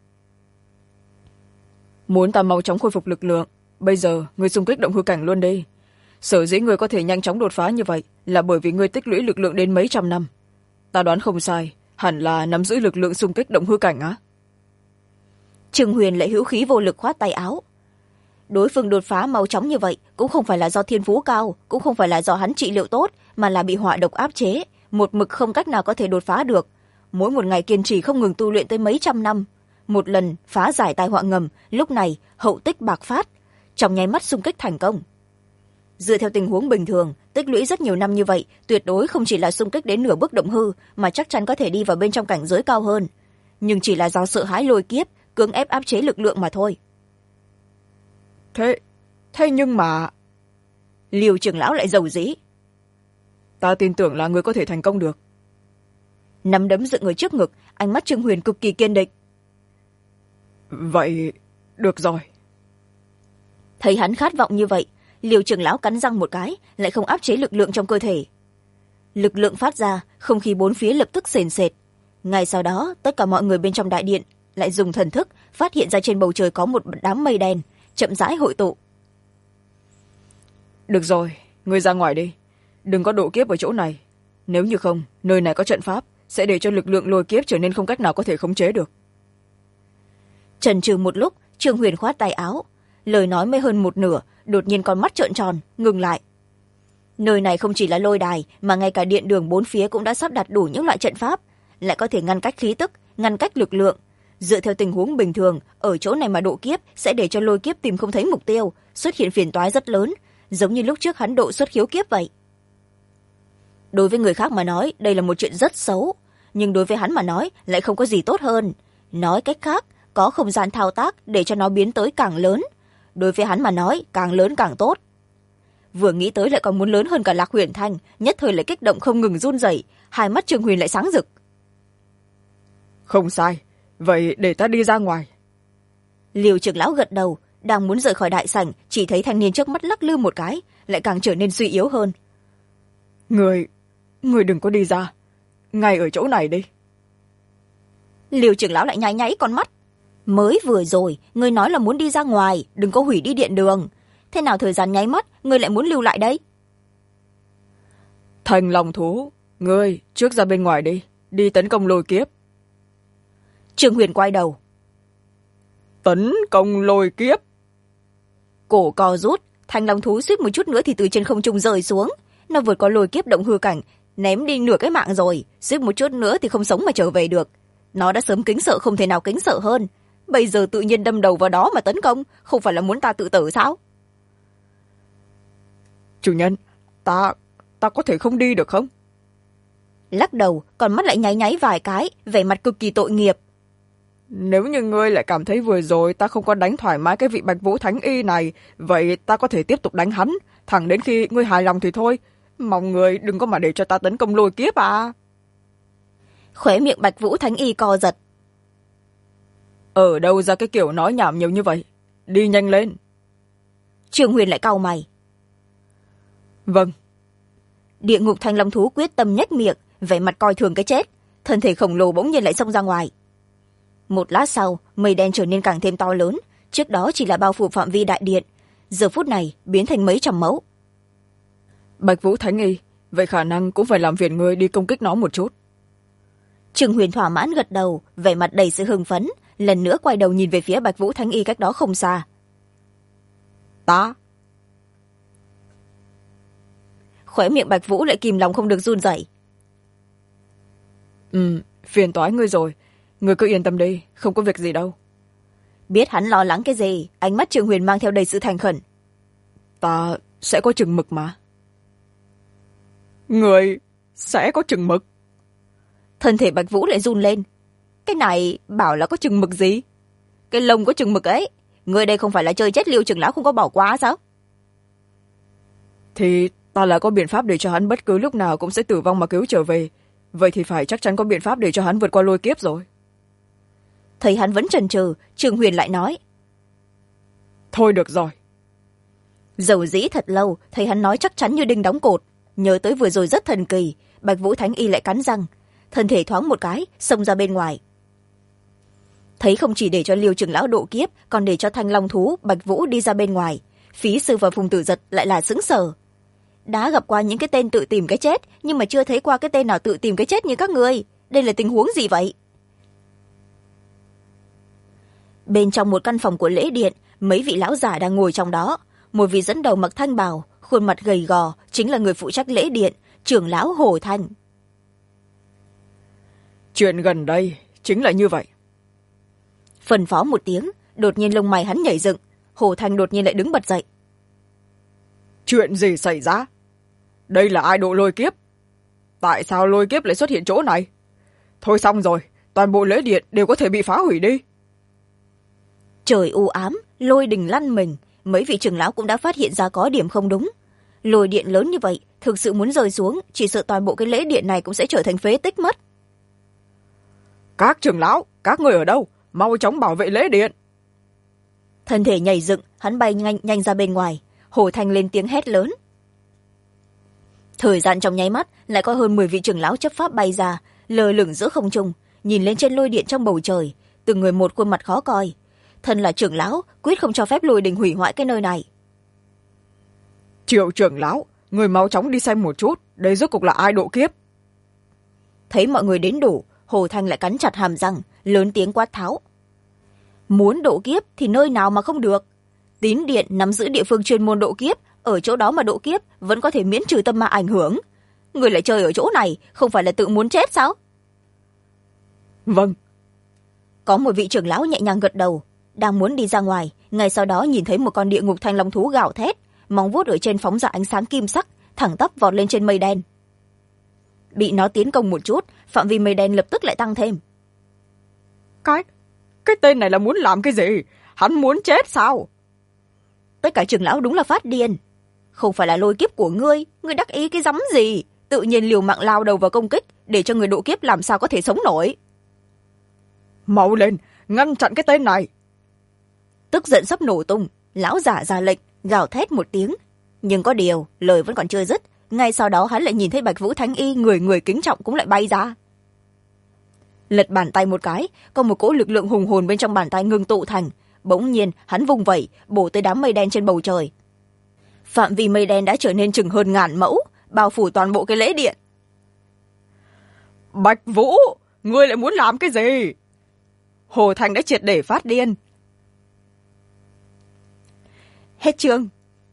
Muốn ta mau chóng khôi phục lực lượng, bây giờ ngươi xung kích động hư cảnh luôn đi. Sở dĩ ngươi có thể nhanh chóng đột phá như vậy là bởi vì ngươi tích lũy lực lượng đến mấy trăm năm. Ta đoán không sai, hẳn là nắm giữ lực lượng xung kích động hư cảnh á. Trương Huyền lại hữu khí vô lực khoát tay áo. Đối phương đột phá mau chóng như vậy cũng không phải là do thiên phú cao, cũng không phải là do hắn trị liệu tốt, mà là bị hỏa độc áp chế, một mực không cách nào có thể đột phá được. Mỗi một ngày kiên trì không ngừng tu luyện tới mấy trăm năm, một lần phá giải tai họa ngầm, lúc này hậu tích bạc phát, trong nháy mắt xung kích thành công. Dựa theo tình huống bình thường, tích lũy rất nhiều năm như vậy, tuyệt đối không chỉ là xung kích đến nửa bước động hư, mà chắc chắn có thể đi vào bên trong cảnh giới cao hơn. Nhưng chỉ là do sợ hãi lôi kiếp, cưỡng ép áp chế lực lượng mà thôi. Thế nhưng mà... Liêu trưởng lão lại giàu dĩ. Ta tin tưởng là ngươi có thể thành công được. Nắm đấm dựng ở trước ngực, ánh mắt Trương Huyền cực kỳ kiên định. Vậy, được rồi. Thấy hắn khát vọng như vậy, Liêu trưởng lão cắn răng một cái, lại không áp chế lực lượng trong cơ thể. Lực lượng phát ra, không khí bốn phía lập tức sền sệt. Ngay sau đó, tất cả mọi người bên trong đại điện lại dùng thần thức phát hiện ra trên bầu trời có một đám mây đen chậm rãi hội tụ. Được rồi, ngươi ra ngoài đi, đừng có độ kiếp ở chỗ này. Nếu như không, nơi này có trận pháp, sẽ để cho lực lượng lôi kiếp trở nên không cách nào có thể khống chế được. Chần chừ một lúc, Trương Huyền khoát tay áo, lời nói mới hơn một nửa, đột nhiên con mắt trợn tròn ngừng lại. Nơi này không chỉ là lôi đài, mà ngay cả điện đường bốn phía cũng đã sắp đặt đủ những loại trận pháp, lại có thể ngăn cách khí tức, ngăn cách lực lượng. Dựa theo tình huống bình thường, ở chỗ này mà độ kiếp sẽ để cho lôi kiếp tìm không thấy mục tiêu, xuất hiện phiền toái rất lớn, giống như lúc trước hắn độ xuất khiếu kiếp vậy. Đối với người khác mà nói, đây là một chuyện rất xấu, nhưng đối với hắn mà nói lại không có gì tốt hơn. Nói cách khác, có không gian thao tác để cho nó biến tới càng lớn. Đối với hắn mà nói, càng lớn càng tốt. Vừa nghĩ tới lại còn muốn lớn hơn cả Lạc Huyền Thanh, nhất thời lại kích động không ngừng run rẩy, hai mắt Trương Huyền lại sáng rực. Không sai, vậy để ta đi ra ngoài. Liêu trưởng lão gật đầu, đang muốn rời khỏi đại sảnh, chỉ thấy thanh niên trước mắt lắc lư một cái, lại càng trở nên suy yếu hơn. Người đừng có đi ra, ngay ở chỗ này đi. Liêu trưởng lão lại nháy nháy con mắt. Mới vừa rồi, ngươi nói là muốn đi ra ngoài, đừng có hủy đi điện đường. Thế nào thời gian nháy mắt, ngươi lại muốn lưu lại đây? Thành lòng thú, ngươi trước ra bên ngoài đi tấn công lôi kiếp. Trương Huyền quay đầu. Tấn công lôi kiếp? Cổ co rút, Thành lòng thú suýt một chút nữa thì từ trên không trung rơi xuống. Nó vượt qua lôi kiếp động hư cảnh, ném đi nửa cái mạng rồi, suýt một chút nữa thì không sống mà trở về được. Nó đã sớm kính sợ không thể nào kính sợ hơn. Bây giờ tự nhiên đâm đầu vào đó mà tấn công, không phải là muốn ta tự tử sao? Chủ nhân, ta có thể không đi được không? Lắc đầu, còn mắt lại nháy nháy vài cái, vẻ mặt cực kỳ tội nghiệp. Nếu như ngươi lại cảm thấy vừa rồi ta không có đánh thoải mái cái vị Bạch Vũ Thánh Y này, vậy ta có thể tiếp tục đánh hắn, thẳng đến khi ngươi hài lòng thì thôi. Mong ngươi đừng có mà để cho ta tấn công lôi kiếp à. Khóe miệng Bạch Vũ Thánh Y co giật. Ở đâu ra cái kiểu nói nhảm nhiều như vậy? Đi nhanh lên. Trương Huyền lại cau mày. Vâng. Địa ngục thanh long thú quyết tâm nhếch miệng, vẻ mặt coi thường cái chết, thân thể khổng lồ bỗng nhiên lại xông ra ngoài. Một lát sau, mây đen trở nên càng thêm to lớn, trước đó chỉ là bao phủ phạm vi đại điện, giờ phút này biến thành mấy trăm mẫu. Bạch Vũ Thánh Y, vậy khả năng cũng phải làm phiền ngươi đi công kích nó một chút. Trương Huyền thỏa mãn gật đầu, vẻ mặt đầy sự hưng phấn, lần nữa quay đầu nhìn về phía Bạch Vũ Thánh Y cách đó không xa. Ta? Khóe miệng Bạch Vũ lại kìm lòng không được run rẩy. Phiền toái ngươi rồi, ngươi cứ yên tâm đi, không có việc gì đâu. Biết hắn lo lắng cái gì, ánh mắt Trương Huyền mang theo đầy sự thành khẩn. Ta sẽ có chừng mực mà. Ngươi sẽ có chừng mực? Thân thể Bạch Vũ lại run lên. Cái này bảo là có chừng mực gì? Cái lông có chừng mực ấy, ngươi đây không phải là chơi chết Liêu trưởng lão không có bỏ qua sao? Thì ta là có biện pháp để cho hắn bất cứ lúc nào cũng sẽ tử vong mà cứu trở về. Vậy thì phải chắc chắn có biện pháp để cho hắn vượt qua lôi kiếp rồi. Thấy hắn vẫn chần chừ, Trương Huyền lại nói. Thôi được rồi. Dầu dĩ thật lâu, thấy hắn nói chắc chắn như đinh đóng cột. Nhớ tới vừa rồi rất thần kỳ, Bạch Vũ Thánh Y lại cắn răng, thân thể thoáng một cái, xông ra bên ngoài. Thấy không chỉ để cho Liêu trưởng lão độ kiếp, còn để cho Thanh Long thú Bạch Vũ đi ra bên ngoài, Phí Sư và Phùng Tử Giật lại là sững sờ. Đã gặp qua những cái tên tự tìm cái chết, nhưng mà chưa thấy qua cái tên nào tự tìm cái chết như các ngươi. Đây là tình huống gì vậy? Bên trong một căn phòng của lễ điện, mấy vị lão giả đang ngồi trong đó. Một vị dẫn đầu mặc thanh bào, khuôn mặt gầy gò, chính là người phụ trách lễ điện, trưởng lão Hồ Thanh. Chuyện gần đây chính là như vậy. Phân phó một tiếng, đột nhiên lông mày hắn nhảy dựng, Hồ Thanh đột nhiên lại đứng bật dậy. Chuyện gì xảy ra? Đây là ai độ lôi kiếp? Tại sao lôi kiếp lại xuất hiện chỗ này? Thôi xong rồi, toàn bộ lễ điện đều có thể bị phá hủy đi. Trời u ám, lôi đình lăn mình, mấy vị trưởng lão cũng đã phát hiện ra có điểm không đúng. Lôi điện lớn như vậy, thực sự muốn rơi xuống, chỉ sợ toàn bộ cái lễ điện này cũng sẽ trở thành phế tích mất. Các trưởng lão, các người ở đâu? Mau chóng bảo vệ lễ điện. Thân thể nhảy dựng, hắn bay nhanh ra bên ngoài. Hồ Thanh lên tiếng hét lớn. Thời gian trong nháy mắt lại có hơn 10 vị trưởng lão chấp pháp bay ra, lơ lửng giữa không trung, nhìn lên trên lôi điện trong bầu trời, từng người một khuôn mặt khó coi. Thân là trưởng lão, quyết không cho phép lôi đình hủy hoại cái nơi này. Triệu trưởng lão, người mau chóng đi xem một chút, đây rốt cuộc là ai độ kiếp. Thấy mọi người đến đủ, Hồ Thanh lại cắn chặt hàm răng, lớn tiếng quát tháo. Muốn độ kiếp thì nơi nào mà không được. Tín điện nắm giữ địa phương chuyên môn độ kiếp, ở chỗ đó mà độ kiếp vẫn có thể miễn trừ tâm ma ảnh hưởng. Người lại chơi ở chỗ này, không phải là tự muốn chết sao? Vâng. Có một vị trưởng lão nhẹ nhàng gật đầu, đang muốn đi ra ngoài, ngay sau đó nhìn thấy một con địa ngục thanh long thú gào thét, móng vuốt ở trên phóng ra ánh sáng kim sắc, thẳng tắp vọt lên trên mây đen. Bị nó tiến công một chút, phạm vi mây đen lập tức lại tăng thêm. Cái tên này là muốn làm cái gì? Hắn muốn chết sao? Tất cả trưởng lão đúng là phát điên. Không phải là lôi kiếp của ngươi đắc ý cái rắm gì? Tự nhiên liều mạng lao đầu vào công kích, để cho người độ kiếp làm sao có thể sống nổi. Mau lên, ngăn chặn cái tên này. Tức giận sắp nổ tung, lão giả ra lệnh, gào thét một tiếng. Nhưng có điều, lời vẫn còn chưa dứt, ngay sau đó hắn lại nhìn thấy Bạch Vũ Thánh Y người người kính trọng cũng lại bay ra. Lật bàn tay một cái, có một cỗ lực lượng hùng hồn bên trong bàn tay ngưng tụ thành. Bỗng nhiên hắn vung vẩy, bổ tới đám mây đen trên bầu trời. Phạm vi mây đen đã trở nên chừng hơn 1000 mẫu, bao phủ toàn bộ cái lễ điện. Bạch Vũ, ngươi lại muốn làm cái gì? Hồ Thanh đã triệt để phát điên. Hết chương.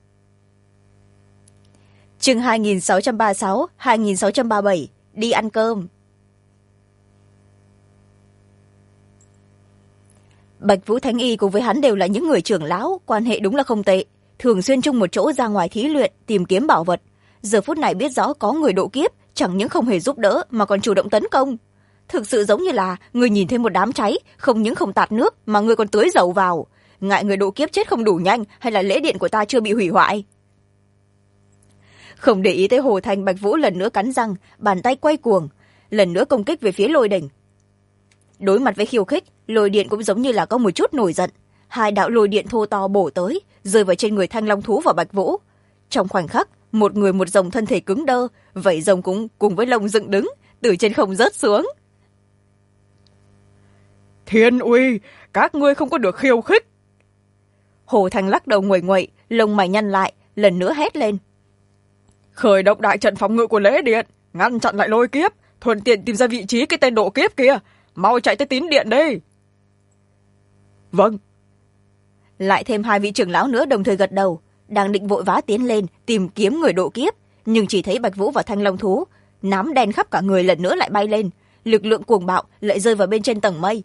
Chương 2636, 2637, đi ăn cơm. Bạch Vũ Thánh Y cùng với hắn đều là những người trưởng lão, quan hệ đúng là không tệ, thường xuyên chung một chỗ ra ngoài thí luyện, tìm kiếm bảo vật. Giờ phút này biết rõ có người độ kiếp, chẳng những không hề giúp đỡ mà còn chủ động tấn công. Thực sự giống như là người nhìn thấy một đám cháy, không những không tạt nước mà người còn tưới dầu vào. Ngại người độ kiếp chết không đủ nhanh, hay là lễ điện của ta chưa bị hủy hoại? Không để ý tới Hồ Thanh, Bạch Vũ lần nữa cắn răng, bàn tay quay cuồng, lần nữa công kích về phía lôi đỉnh. Đối mặt với khiêu khích, lôi điện cũng giống như là có một chút nổi giận. Hai đạo lôi điện thô to bổ tới, rơi vào trên người Thanh Long thú và Bạch Vũ. Trong khoảnh khắc, một người một rồng thân thể cứng đơ, vậy rồng cũng cùng với lông dựng đứng, từ trên không rớt xuống. Thiên uy, các ngươi không có được khiêu khích. Hồ Thanh lắc đầu nguậy nguậy, lông mày nhăn lại, lần nữa hét lên. Khởi động đại trận phòng ngự của lễ điện, ngăn chặn lại lôi kiếp, thuận tiện tìm ra vị trí cái tên độ kiếp kia. Mau chạy tới tín điện đi. Vâng. Lại thêm 2 vị trưởng lão nữa đồng thời gật đầu, đang định vội vã tiến lên tìm kiếm người độ kiếp, nhưng chỉ thấy Bạch Vũ và Thanh Long thú nám đen khắp cả người lần nữa lại bay lên, lực lượng cuồng bạo lại rơi vào bên trên tầng mây.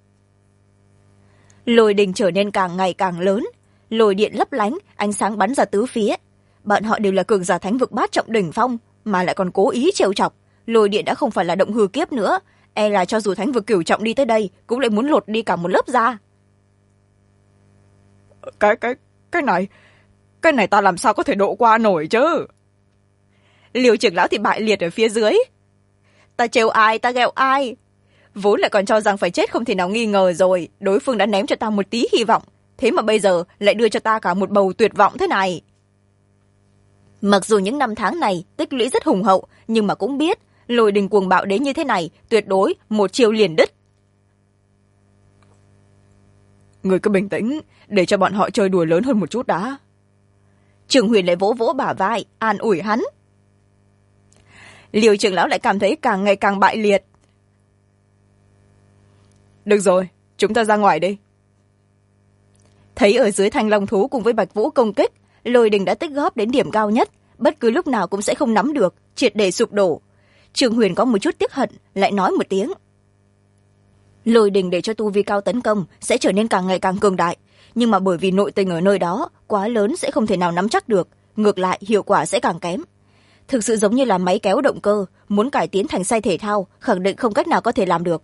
Lôi đình trở nên càng ngày càng lớn, lôi điện lấp lánh, ánh sáng bắn ra tứ phía. Bọn họ đều là cường giả thánh vực bát trọng đỉnh phong, mà lại còn cố ý trêu chọc. Lôi điện đã không phải là động hư kiếp nữa, e là cho dù thánh vực cửu trọng đi tới đây cũng lại muốn lột đi cả một lớp da. Cái này ta làm sao có thể độ qua nổi chứ? Liêu trưởng lão thì bại liệt ở phía dưới. Ta trêu ai, ta ghẹo ai? Vốn lại còn cho rằng phải chết không thể nào nghi ngờ rồi, đối phương đã ném cho ta một tí hy vọng, thế mà bây giờ lại đưa cho ta cả một bầu tuyệt vọng thế này. Mặc dù những năm tháng này tích lũy rất hùng hậu, nhưng mà cũng biết lôi đình cuồng bạo đến như thế này tuyệt đối một chiều liền đứt. Người cứ bình tĩnh, để cho bọn họ chơi đùa lớn hơn một chút đã. Trường Huyền lại vỗ vỗ bả vai, an ủi hắn. Liêu trưởng lão lại cảm thấy càng ngày càng bại liệt. Được rồi, chúng ta ra ngoài đi. Thấy ở dưới Thanh Long thú cùng với Bạch Vũ công kích, lôi đình đã tích góp đến điểm cao nhất, bất cứ lúc nào cũng sẽ không nắm được, triệt để sụp đổ. Trường Huyền có một chút tiếc hận, lại nói một tiếng. Lôi đình để cho tu vi cao tấn công sẽ trở nên càng ngày càng cường đại, nhưng mà bởi vì nội tình ở nơi đó quá lớn sẽ không thể nào nắm chắc được, ngược lại hiệu quả sẽ càng kém. Thực sự giống như là máy kéo động cơ, muốn cải tiến thành xe thể thao, khẳng định không cách nào có thể làm được.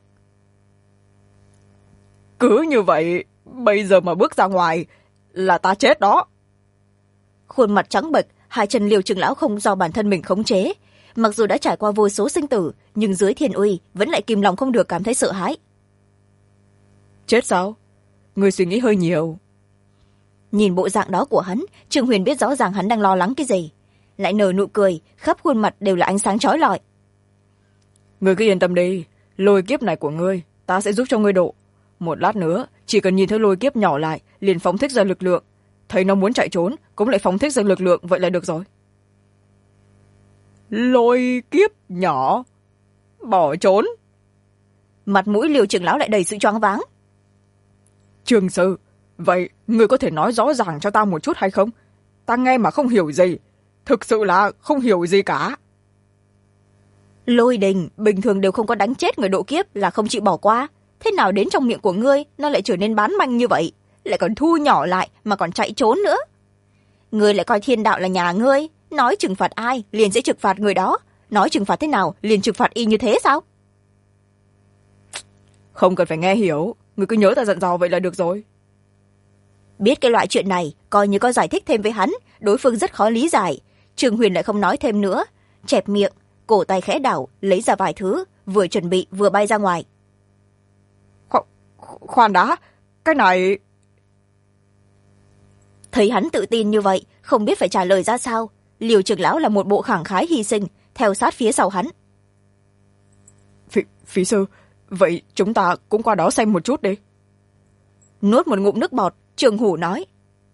Cứ như vậy, bây giờ mà bước ra ngoài là ta chết đó. Khuôn mặt trắng bệch, hai chân Liêu trưởng lão không do bản thân mình khống chế. Mặc dù đã trải qua vô số sinh tử, nhưng dưới thiên uy vẫn lại kìm lòng không được cảm thấy sợ hãi. Chết sao? Người suy nghĩ hơi nhiều. nhìn bộ dạng đó của hắn, Trương Huyền biết rõ ràng hắn đang lo lắng cái gì, lại nở nụ cười, khắp khuôn mặt đều là ánh sáng chói lọi. Ngươi cứ yên tâm đi, lôi kiếp này của ngươi ta sẽ giúp cho ngươi độ. Một lát nữa chỉ cần nhìn thấy lôi kiếp nhỏ lại liền phóng thích ra lực lượng, thấy nó muốn chạy trốn cũng lại phóng thích ra lực lượng, vậy là được rồi. Lôi kiếp nhỏ bỏ trốn? Mặt mũi Liêu trưởng lão lại đầy sự choáng váng. Trương sư, vậy ngươi có thể nói rõ ràng cho ta một chút hay không? Ta nghe mà không hiểu gì, thực sự là không hiểu gì cả. Lôi đình bình thường đều không có đánh chết người độ kiếp là không chịu bỏ qua, thế nào đến trong miệng của ngươi nó lại trở nên bán manh như vậy, lại còn thu nhỏ lại mà còn chạy trốn nữa. Ngươi lại coi thiên đạo là nhà ngươi, nói trừng phạt ai liền sẽ trừng phạt người đó, nói trừng phạt thế nào liền trừng phạt y như thế sao? Không cần phải nghe hiểu, ngươi cứ nhớ ta dặn dò vậy là được rồi. Biết cái loại chuyện này, coi như có giải thích thêm với hắn, đối phương rất khó lý giải. Trương Huyền lại không nói thêm nữa, chẹp miệng, cổ tay khẽ đảo, lấy ra vài thứ, vừa chuẩn bị vừa bay ra ngoài. Khoan đã, cái này... Thấy hắn tự tin như vậy, không biết phải trả lời ra sao, Liêu trưởng lão là một bộ khẳng khái hy sinh, theo sát phía sau hắn. Phí sư, vậy chúng ta cũng qua đó xem một chút đi. Nuốt một ngụm nước bọt, Trường Hủ nói.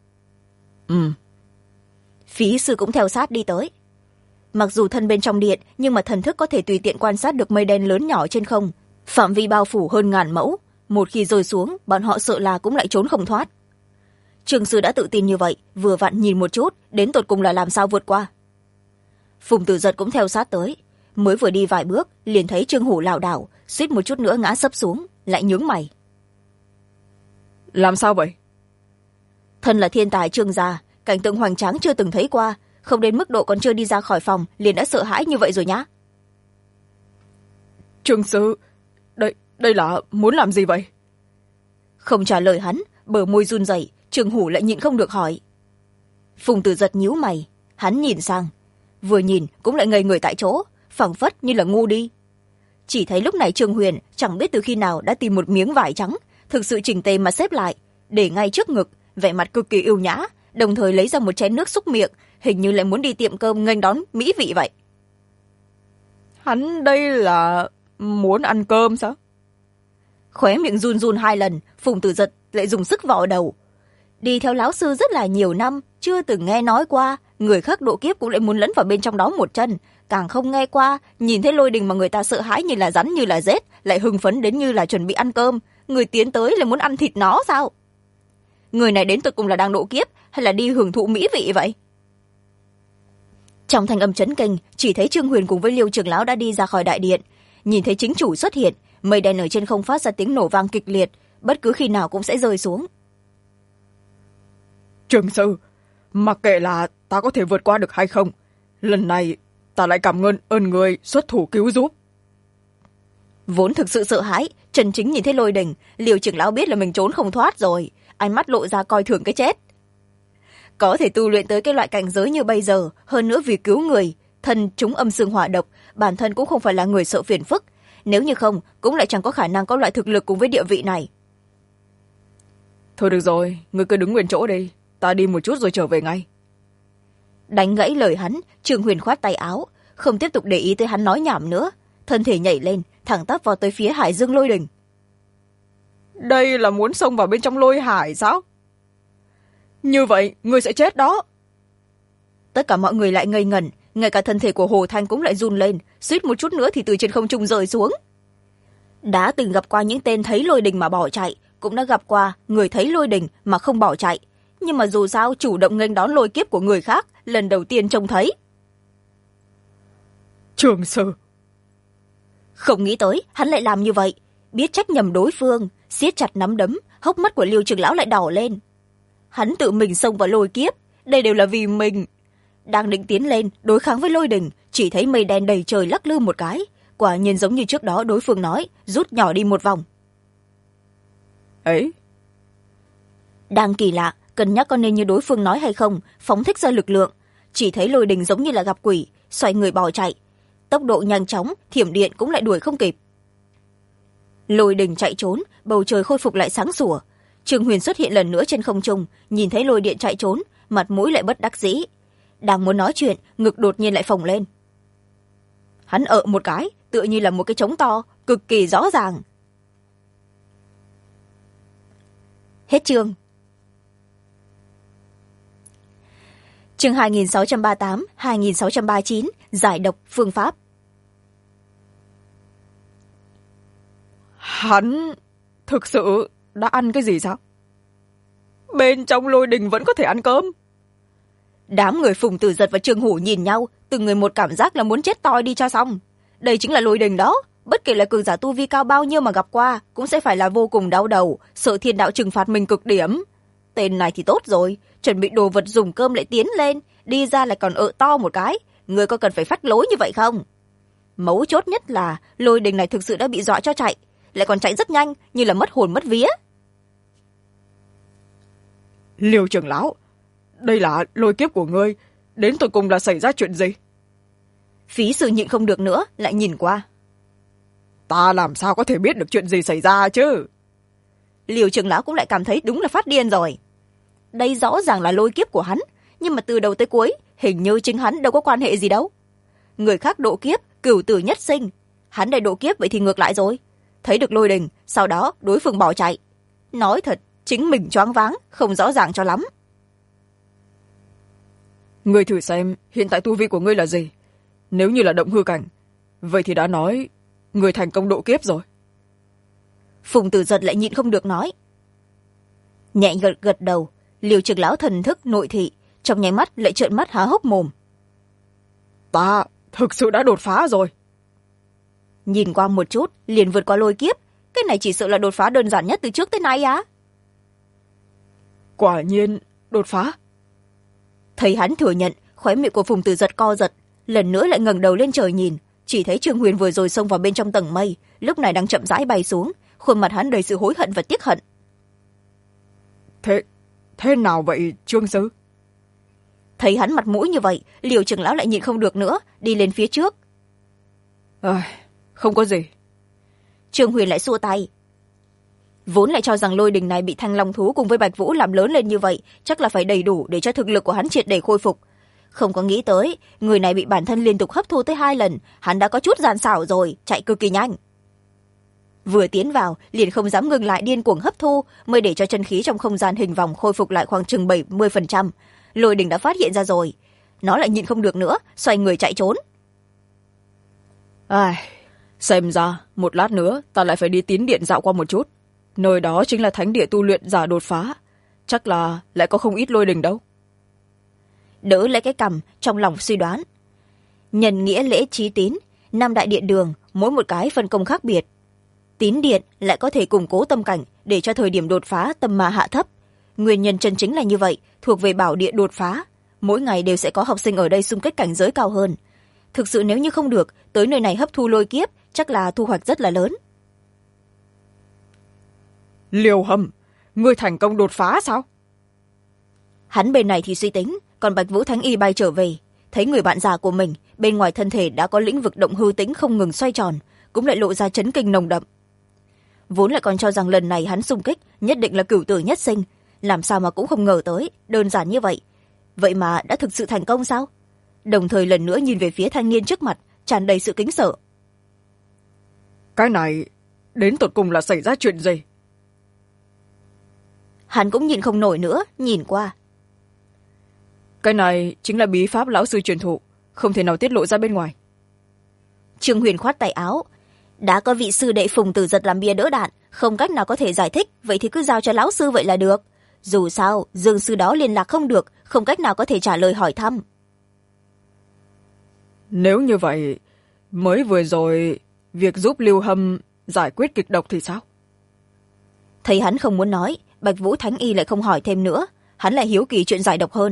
Phí sư cũng theo sát đi tới. Mặc dù thân bên trong điện, nhưng mà thần thức có thể tùy tiện quan sát được mây đen lớn nhỏ trên không, phạm vi bao phủ hơn 1000 mẫu, một khi rơi xuống bọn họ sợ là cũng lại trốn không thoát. Trường sư đã tự tin như vậy, vừa vặn nhìn một chút đến tột cùng là làm sao vượt qua. Phùng Tử Giật cũng theo sát tới, mới vừa đi vài bước liền thấy Trương Hủ lảo đảo, suýt một chút nữa ngã sấp xuống, lại nhướng mày. Làm sao vậy? Thân là thiên tài Trương gia, cảnh tượng hoành tráng chưa từng thấy qua, không đến mức độ còn chưa đi ra khỏi phòng liền đã sợ hãi như vậy rồi nhá. Trương sư, đây là muốn làm gì vậy? Không trả lời hắn, bờ môi run rẩy, Trương Hủ lại nhịn không được hỏi. Phùng Tử Giật nhíu mày, hắn nhìn sang, vừa nhìn cũng lại ngây người tại chỗ, phảng phất như là ngu đi. Chỉ thấy lúc này Trương Huyền chẳng biết từ khi nào đã tìm một miếng vải trắng, thực sự chỉnh tề mà xếp lại, để ngay trước ngực, vẻ mặt cực kỳ yêu nhã, đồng thời lấy ra một chén nước xúc miệng, hình như lại muốn đi tiệm cơm nghênh đón mỹ vị vậy. Hắn đây là muốn ăn cơm sao? Khóe miệng run run 2 lần, Phùng Tử Giật lại dùng sức vò đầu. Đi theo lão sư rất là nhiều năm, chưa từng nghe nói qua người khác độ kiếp cũng lại muốn lẫn vào bên trong đó một chân, càng không nghe qua nhìn thấy lôi đình mà người ta sợ hãi như là rắn như là rết, lại hưng phấn đến như là chuẩn bị ăn cơm, người tiến tới là muốn ăn thịt nó sao? Người này đến tận cùng là đang độ kiếp hay là đi hưởng thụ mỹ vị vậy? Trong thanh âm chấn kinh, chỉ thấy Trương Huyền cùng với Liêu trưởng lão đã đi ra khỏi đại điện, nhìn thấy chính chủ xuất hiện, mây đen ở trên không phát ra tiếng nổ vang kịch liệt, bất cứ khi nào cũng sẽ rơi xuống. Trương sư, mặc kệ là ta có thể vượt qua được hay không, lần này ta lại cảm ơn người xuất thủ cứu giúp. Vốn thực sự sợ hãi, chân chính nhìn thấy lôi đình, Liêu trưởng lão biết là mình trốn không thoát rồi, ánh mắt lộ ra coi thường cái chết. Có thể tu luyện tới cái loại cảnh giới như bây giờ, hơn nữa vì cứu người, thân chúng âm xương hỏa độc, bản thân cũng không phải là người sợ phiền phức, nếu như không cũng lại chẳng có khả năng có loại thực lực cùng với địa vị này. Thôi được rồi, ngươi cứ đứng nguyên chỗ đi, ta đi một chút rồi trở về ngay. Đánh gãy lời hắn, Trương Huyền khoát tay áo, không tiếp tục để ý tới hắn nói nhảm nữa, thân thể nhảy lên, thẳng tắp vào tới phía Hải Dương Lôi Đình. Đây là muốn xông vào bên trong lôi hải sao? Như vậy ngươi sẽ chết đó. Tất cả mọi người lại ngây ngẩn, ngay cả thân thể của Hồ Thanh cũng lại run lên, suýt một chút nữa thì từ trên không trung rơi xuống. Đã từng gặp qua những tên thấy lôi đình mà bỏ chạy, cũng đã gặp qua người thấy lôi đình mà không bỏ chạy, nhưng mà dù sao chủ động nghênh đón lôi kiếp của người khác lần đầu tiên trông thấy. Trường sư, không nghĩ tới hắn lại làm như vậy, biết trách nhầm đối phương, siết chặt nắm đấm, hốc mắt của Liêu trưởng lão lại đỏ lên. Hắn tự mình xông vào lôi kiếp, đây đều là vì mình. Đang định tiến lên đối kháng với lôi đình, chỉ thấy mây đen đầy trời lắc lư một cái, quả nhiên giống như trước đó đối phương nói, rút nhỏ đi một vòng. Ấy, đang kỳ lạ, cân nhắc có nên như đối phương nói hay không, phóng thích ra lực lượng, chỉ thấy lôi đình giống như là gặp quỷ, xoay người bỏ chạy, tốc độ nhanh chóng, thiểm điện cũng lại đuổi không kịp. Lôi đình chạy trốn, bầu trời khôi phục lại sáng sủa, Trương Huyền xuất hiện lần nữa trên không trung, nhìn thấy lôi điện chạy trốn, mặt mũi lại bất đắc dĩ. Đang muốn nói chuyện, ngực đột nhiên lại phồng lên. Hắn một cái, tựa như là một cái trống to, cực kỳ rõ ràng. Hết chương. Chương 2638, 2639, giải độc phương pháp. Hắn thực sự đã ăn cái gì sao? Bên trong lôi đình vẫn có thể ăn cơm. Đám người Phùng Tử Giật và Trương Hủ nhìn nhau, từng người một cảm giác là muốn chết toi đi cho xong. Đây chính là lôi đình đó, bất kể là cường giả tu vi cao bao nhiêu mà gặp qua cũng sẽ phải là vô cùng đau đầu, sợ thiên đạo trừng phạt mình cực điểm. Tên này thì tốt rồi, chuẩn bị đồ vật dùng cơm lại tiến lên, đi ra lại còn to một cái. Người có cần phải phách lối như vậy không? Mấu chốt nhất là lôi đình này thực sự đã bị dọa cho chạy, lại còn chạy rất nhanh, như là mất hồn mất vía. Liêu trưởng lão, đây là lôi kiếp của ngươi, đến tột cùng là xảy ra chuyện gì? Phí sư nhịn không được nữa, lại nhìn qua. Ta làm sao có thể biết được chuyện gì xảy ra chứ? Liêu trưởng lão cũng lại cảm thấy đúng là phát điên rồi. Đây rõ ràng là lôi kiếp của hắn, nhưng mà từ đầu tới cuối hình như chính hắn đâu có quan hệ gì đâu. Người khác độ kiếp cửu tử nhất sinh, hắn đây độ kiếp vậy thì ngược lại rồi. Thấy được lôi đình, sau đó đối phương bỏ chạy. Nói thật, chính mình choáng váng, không rõ ràng cho lắm. Ngươi thử xem hiện tại tu vi của ngươi là gì. Nếu như là động hư cảnh, vậy thì đã nói ngươi thành công độ kiếp rồi. Phùng Tử Giật lại nhịn không được nói. Nhẹ gật đầu, Liêu trưởng lão thần thức nội thị, trong nháy mắt lại trợn mắt há hốc mồm. Ta thực sự đã đột phá rồi. Nhìn qua một chút liền vượt qua lôi kiếp, cái này chỉ sợ là đột phá đơn giản nhất từ trước tới nay á. Quả nhiên đột phá. Thấy hắn thừa nhận, khóe miệng của Phùng Tử Giật co giật, lần nữa lại ngẩng đầu lên trời nhìn, chỉ thấy Trương Huyền vừa rồi xông vào bên trong tầng mây, lúc này đang chậm rãi bay xuống, khuôn mặt hắn đầy sự hối hận và tiếc hận. Thế nào vậy Trương sư? Thấy hắn mặt mũi như vậy, Liêu trưởng lão lại nhịn không được nữa, đi lên phía trước. Không có gì. Trương Huyền lại xua tay. Vốn lại cho rằng lôi đình này bị Thanh Long thú cùng với Bạch Vũ làm lớn lên như vậy, chắc là phải đầy đủ để cho thực lực của hắn triệt để khôi phục. Không có nghĩ tới, người này bị bản thân liên tục hấp thu tới 2 lần, hắn đã có chút gian xảo rồi, chạy cực kỳ nhanh. Vừa tiến vào, liền không dám ngừng lại điên cuồng hấp thu, mới để cho chân khí trong không gian hình vòng khôi phục lại khoảng chừng 70%. Lôi đình đã phát hiện ra rồi. Nó lại nhịn không được nữa, xoay người chạy trốn. Xem ra, một lát nữa ta lại phải đi tín điện dạo qua một chút. Nơi đó chính là thánh địa tu luyện giả đột phá. Chắc là lại có không ít lôi đình đâu. Đỡ lấy cái cằm, trong lòng suy đoán. Nhân nghĩa lễ trí tín, 5 đại điện đường, mỗi một cái phân công khác biệt. Tín điện lại có thể củng cố tâm cảnh để cho thời điểm đột phá tâm ma hạ thấp. Nguyên nhân chân chính là như vậy, thuộc về bảo địa đột phá. Mỗi ngày đều sẽ có học sinh ở đây xung kích cảnh giới cao hơn. Thực sự nếu như không được, tới nơi này hấp thu lôi kiếp, chắc là thu hoạch rất là lớn. Liêu Hâm, ngươi thành công đột phá sao? Hắn bên này thì suy tính, còn Bạch Vũ Thánh Y bay trở về, thấy người bạn già của mình bên ngoài thân thể đã có lĩnh vực động hư tính không ngừng xoay tròn, cũng lại lộ ra chấn kinh nồng đậm. Vốn lại còn cho rằng lần này hắn xung kích nhất định là cửu tử nhất sinh, làm sao mà cũng không ngờ tới đơn giản như vậy. Vậy mà đã thực sự thành công sao? Đồng thời lần nữa nhìn về phía thanh niên trước mặt, tràn đầy sự kính sợ. Cái này đến tột cùng là xảy ra chuyện gì? Hắn cũng nhìn không nổi nữa, nhìn qua. Cái này chính là bí pháp lão sư truyền thụ, không thể nào tiết lộ ra bên ngoài. Trương Huyền khoát tay áo. Đã có vị sư đệ Phùng Tử Giật làm bia đỡ đạn, không cách nào có thể giải thích, vậy thì cứ giao cho lão sư vậy là được. Dù sao, Dương sư đó liên lạc không được, không cách nào có thể trả lời hỏi thăm. Nếu như vậy, mới vừa rồi việc giúp Lưu Hâm giải quyết kịch độc thì sao? Thấy hắn không muốn nói, Bạch Vũ Thánh Y lại không hỏi thêm nữa, hắn lại hiếu kỳ chuyện giải độc hơn.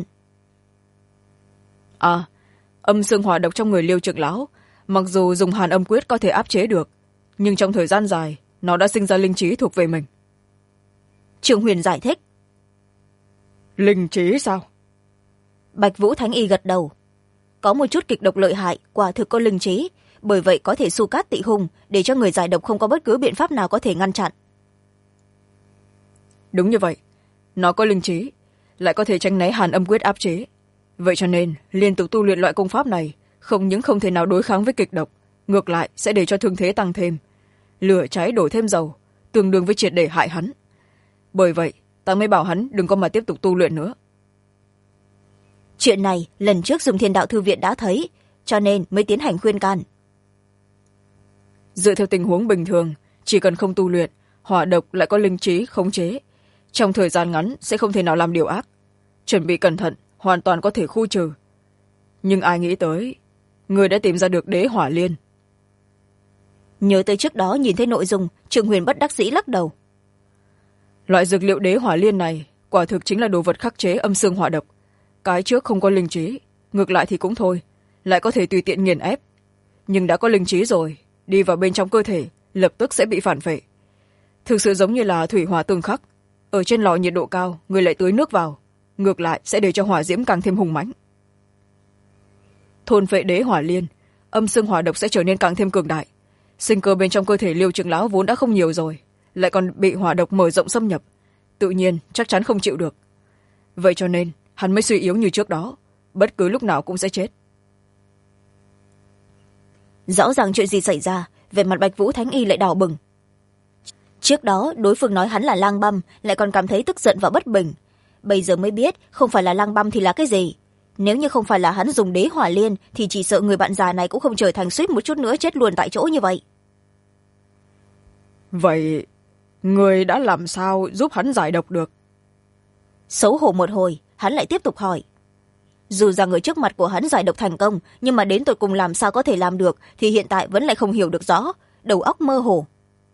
Âm xương hỏa độc trong người Liêu trưởng lão, mặc dù dùng Hàn Âm Quyết có thể áp chế được, nhưng trong thời gian dài nó đã sinh ra linh trí thuộc về mình. Trương Huyền giải thích. Linh trí sao? Bạch Vũ Thánh Y gật đầu. Có một chút kịch độc lợi hại, quả thực có linh trí, bởi vậy có thể su cát tị hung, để cho người giải độc không có bất cứ biện pháp nào có thể ngăn chặn. Đúng như vậy, nó có linh trí, lại có thể tránh né hàn âm quyết áp chế. Vậy cho nên liên tục tu luyện loại công pháp này không những không thể nào đối kháng với kịch độc, ngược lại sẽ để cho thương thế tăng thêm, lửa cháy đổ thêm dầu, tương đương với triệt để hại hắn. Bởi vậy ta mới bảo hắn đừng có mà tiếp tục tu luyện nữa. Chuyện này lần trước dùng Thiên Đạo Thư Viện đã thấy, cho nên mới tiến hành khuyên can. Dựa theo tình huống bình thường, chỉ cần không tu luyện, hỏa độc lại có linh trí khống chế, trong thời gian ngắn sẽ không thể nào làm điều ác. Chuẩn bị cẩn thận, hoàn toàn có thể khu trừ. Nhưng ai nghĩ tới người đã tìm ra được đế hỏa liên. Nhớ tới trước đó nhìn thấy nội dung, Trương Huyền bất đắc dĩ lắc đầu. Loại dược liệu đế hỏa liên này quả thực chính là đồ vật khắc chế âm xương hỏa độc. Cái trước không có linh trí, ngược lại thì cũng thôi, lại có thể tùy tiện nghiền ép. Nhưng đã có linh trí rồi, đi vào bên trong cơ thể lập tức sẽ bị phản phệ. Thực sự giống như là thủy hỏa tương khắc, ở trên lò nhiệt độ cao người lại tưới nước vào, ngược lại sẽ để cho hỏa diễm càng thêm hùng mãnh. Thôn phệ đế hỏa liên, âm xương hỏa độc sẽ trở nên càng thêm cường đại. Sinh cơ bên trong cơ thể Liêu trưởng lão vốn đã không nhiều rồi, lại còn bị hỏa độc mở rộng xâm nhập, tự nhiên chắc chắn không chịu được. Vậy cho nên hắn mới suy yếu như trước đó, bất cứ lúc nào cũng sẽ chết. Rõ ràng chuyện gì xảy ra, về mặt Bạch Vũ Thánh Y lại đỏ bừng. Trước đó đối phương nói hắn là lang băm, lại còn cảm thấy tức giận và bất bình. Bây giờ mới biết không phải là lang băm thì là cái gì. Nếu như không phải là hắn dùng đế hỏa liên thì chỉ sợ người bạn già này cũng không trở thành suýt một chút nữa chết luôn tại chỗ như vậy. Vậy người đã làm sao giúp hắn giải độc được? Xấu hổ một hồi, hắn lại tiếp tục hỏi. Dù rằng ở trước mặt của hắn giải độc thành công, nhưng mà đến tột cùng làm sao có thể làm được thì hiện tại vẫn lại không hiểu được rõ, đầu óc mơ hồ.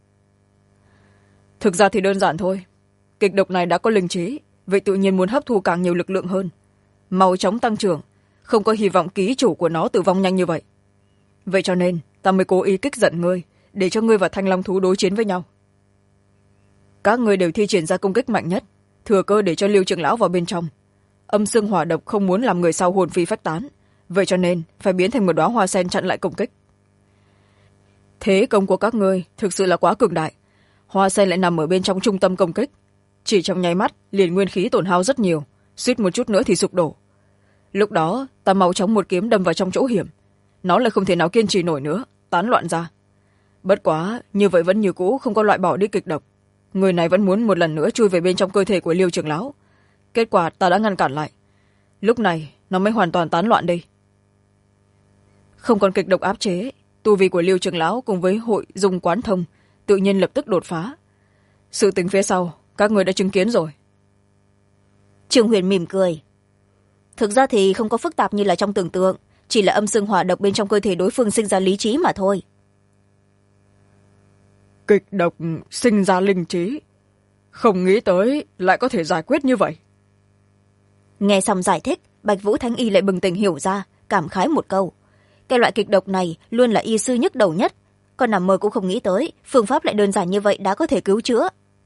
Thực ra thì đơn giản thôi, kịch độc này đã có linh trí, vậy tự nhiên muốn hấp thu càng nhiều lực lượng hơn, mau chóng tăng trưởng, không có hy vọng ký chủ của nó tử vong nhanh như vậy. Vậy cho nên ta mới cố ý kích giận ngươi, để cho ngươi và thanh long thú đối chiến với nhau. Các ngươi đều thi triển ra công kích mạnh nhất, thừa cơ để cho Liêu trưởng lão vào bên trong. Âm xương hỏa độc không muốn làm người sau hồn phi phách tán, vậy cho nên phải biến thành một đóa hoa sen chặn lại công kích. Thế công của các ngươi thực sự là quá cường đại, hoa sen lại nằm ở bên trong trung tâm công kích, chỉ trong nháy mắt liền nguyên khí tổn hao rất nhiều, suýt một chút nữa thì sụp đổ. Lúc đó ta mau chóng một kiếm đâm vào trong chỗ hiểm, nó lại không thể nào kiên trì nổi nữa, tán loạn ra. Bất quá như vậy vẫn như cũ không có loại bỏ đi kịch độc, người này vẫn muốn một lần nữa chui về bên trong cơ thể của Liêu trưởng lão. Kết quả ta đã ngăn cản lại, lúc này nó mới hoàn toàn tán loạn đi. Không còn kịch độc áp chế, tu vi của Liêu trưởng lão cùng với hội dung quán thông tự nhiên lập tức đột phá. Sự tình phía sau các người đã chứng kiến rồi. Trương Huyền mỉm cười. Thực ra thì không có phức tạp như là trong tưởng tượng, chỉ là âm xương hỏa độc bên trong cơ thể đối phương sinh ra lý trí mà thôi. Kịch độc sinh ra linh trí, không nghĩ tới lại có thể giải quyết như vậy. Nghe xong giải thích, Bạch Vũ Thánh Y lại bừng tỉnh hiểu ra, cảm khái một câu. Cái loại kịch độc này luôn là y sư nhức đầu nhất, còn nằm mơ cũng không nghĩ tới phương pháp lại đơn giản như vậy đã có thể cứu chữa.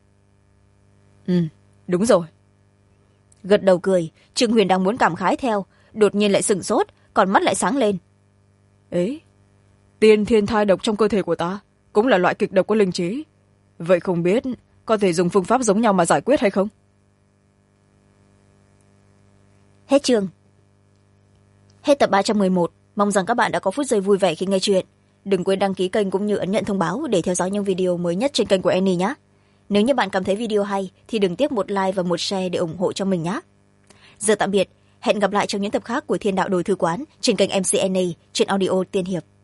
Đúng rồi. Gật đầu cười, Trương Huyền đang muốn cảm khái theo, đột nhiên lại sửng sốt, còn mắt lại sáng lên. Ấy, tiên thiên thai độc trong cơ thể của ta cũng là loại kịch độc có linh trí, vậy không biết có thể dùng phương pháp giống nhau mà giải quyết hay không? Hết chương. Hết tập 311. Mong rằng các bạn đã có phút giây vui vẻ khi nghe chuyện. Đừng quên đăng ký kênh cũng như ấn nhận thông báo để theo dõi những video mới nhất trên kênh của Annie nhé. Nếu như bạn cảm thấy video hay thì đừng tiếc một like và một share để ủng hộ cho mình nhé. Giờ tạm biệt, hẹn gặp lại trong những tập khác của Thiên Đạo Đồ Thư Quán trên kênh MC Annie trên audio Tiên Hiệp.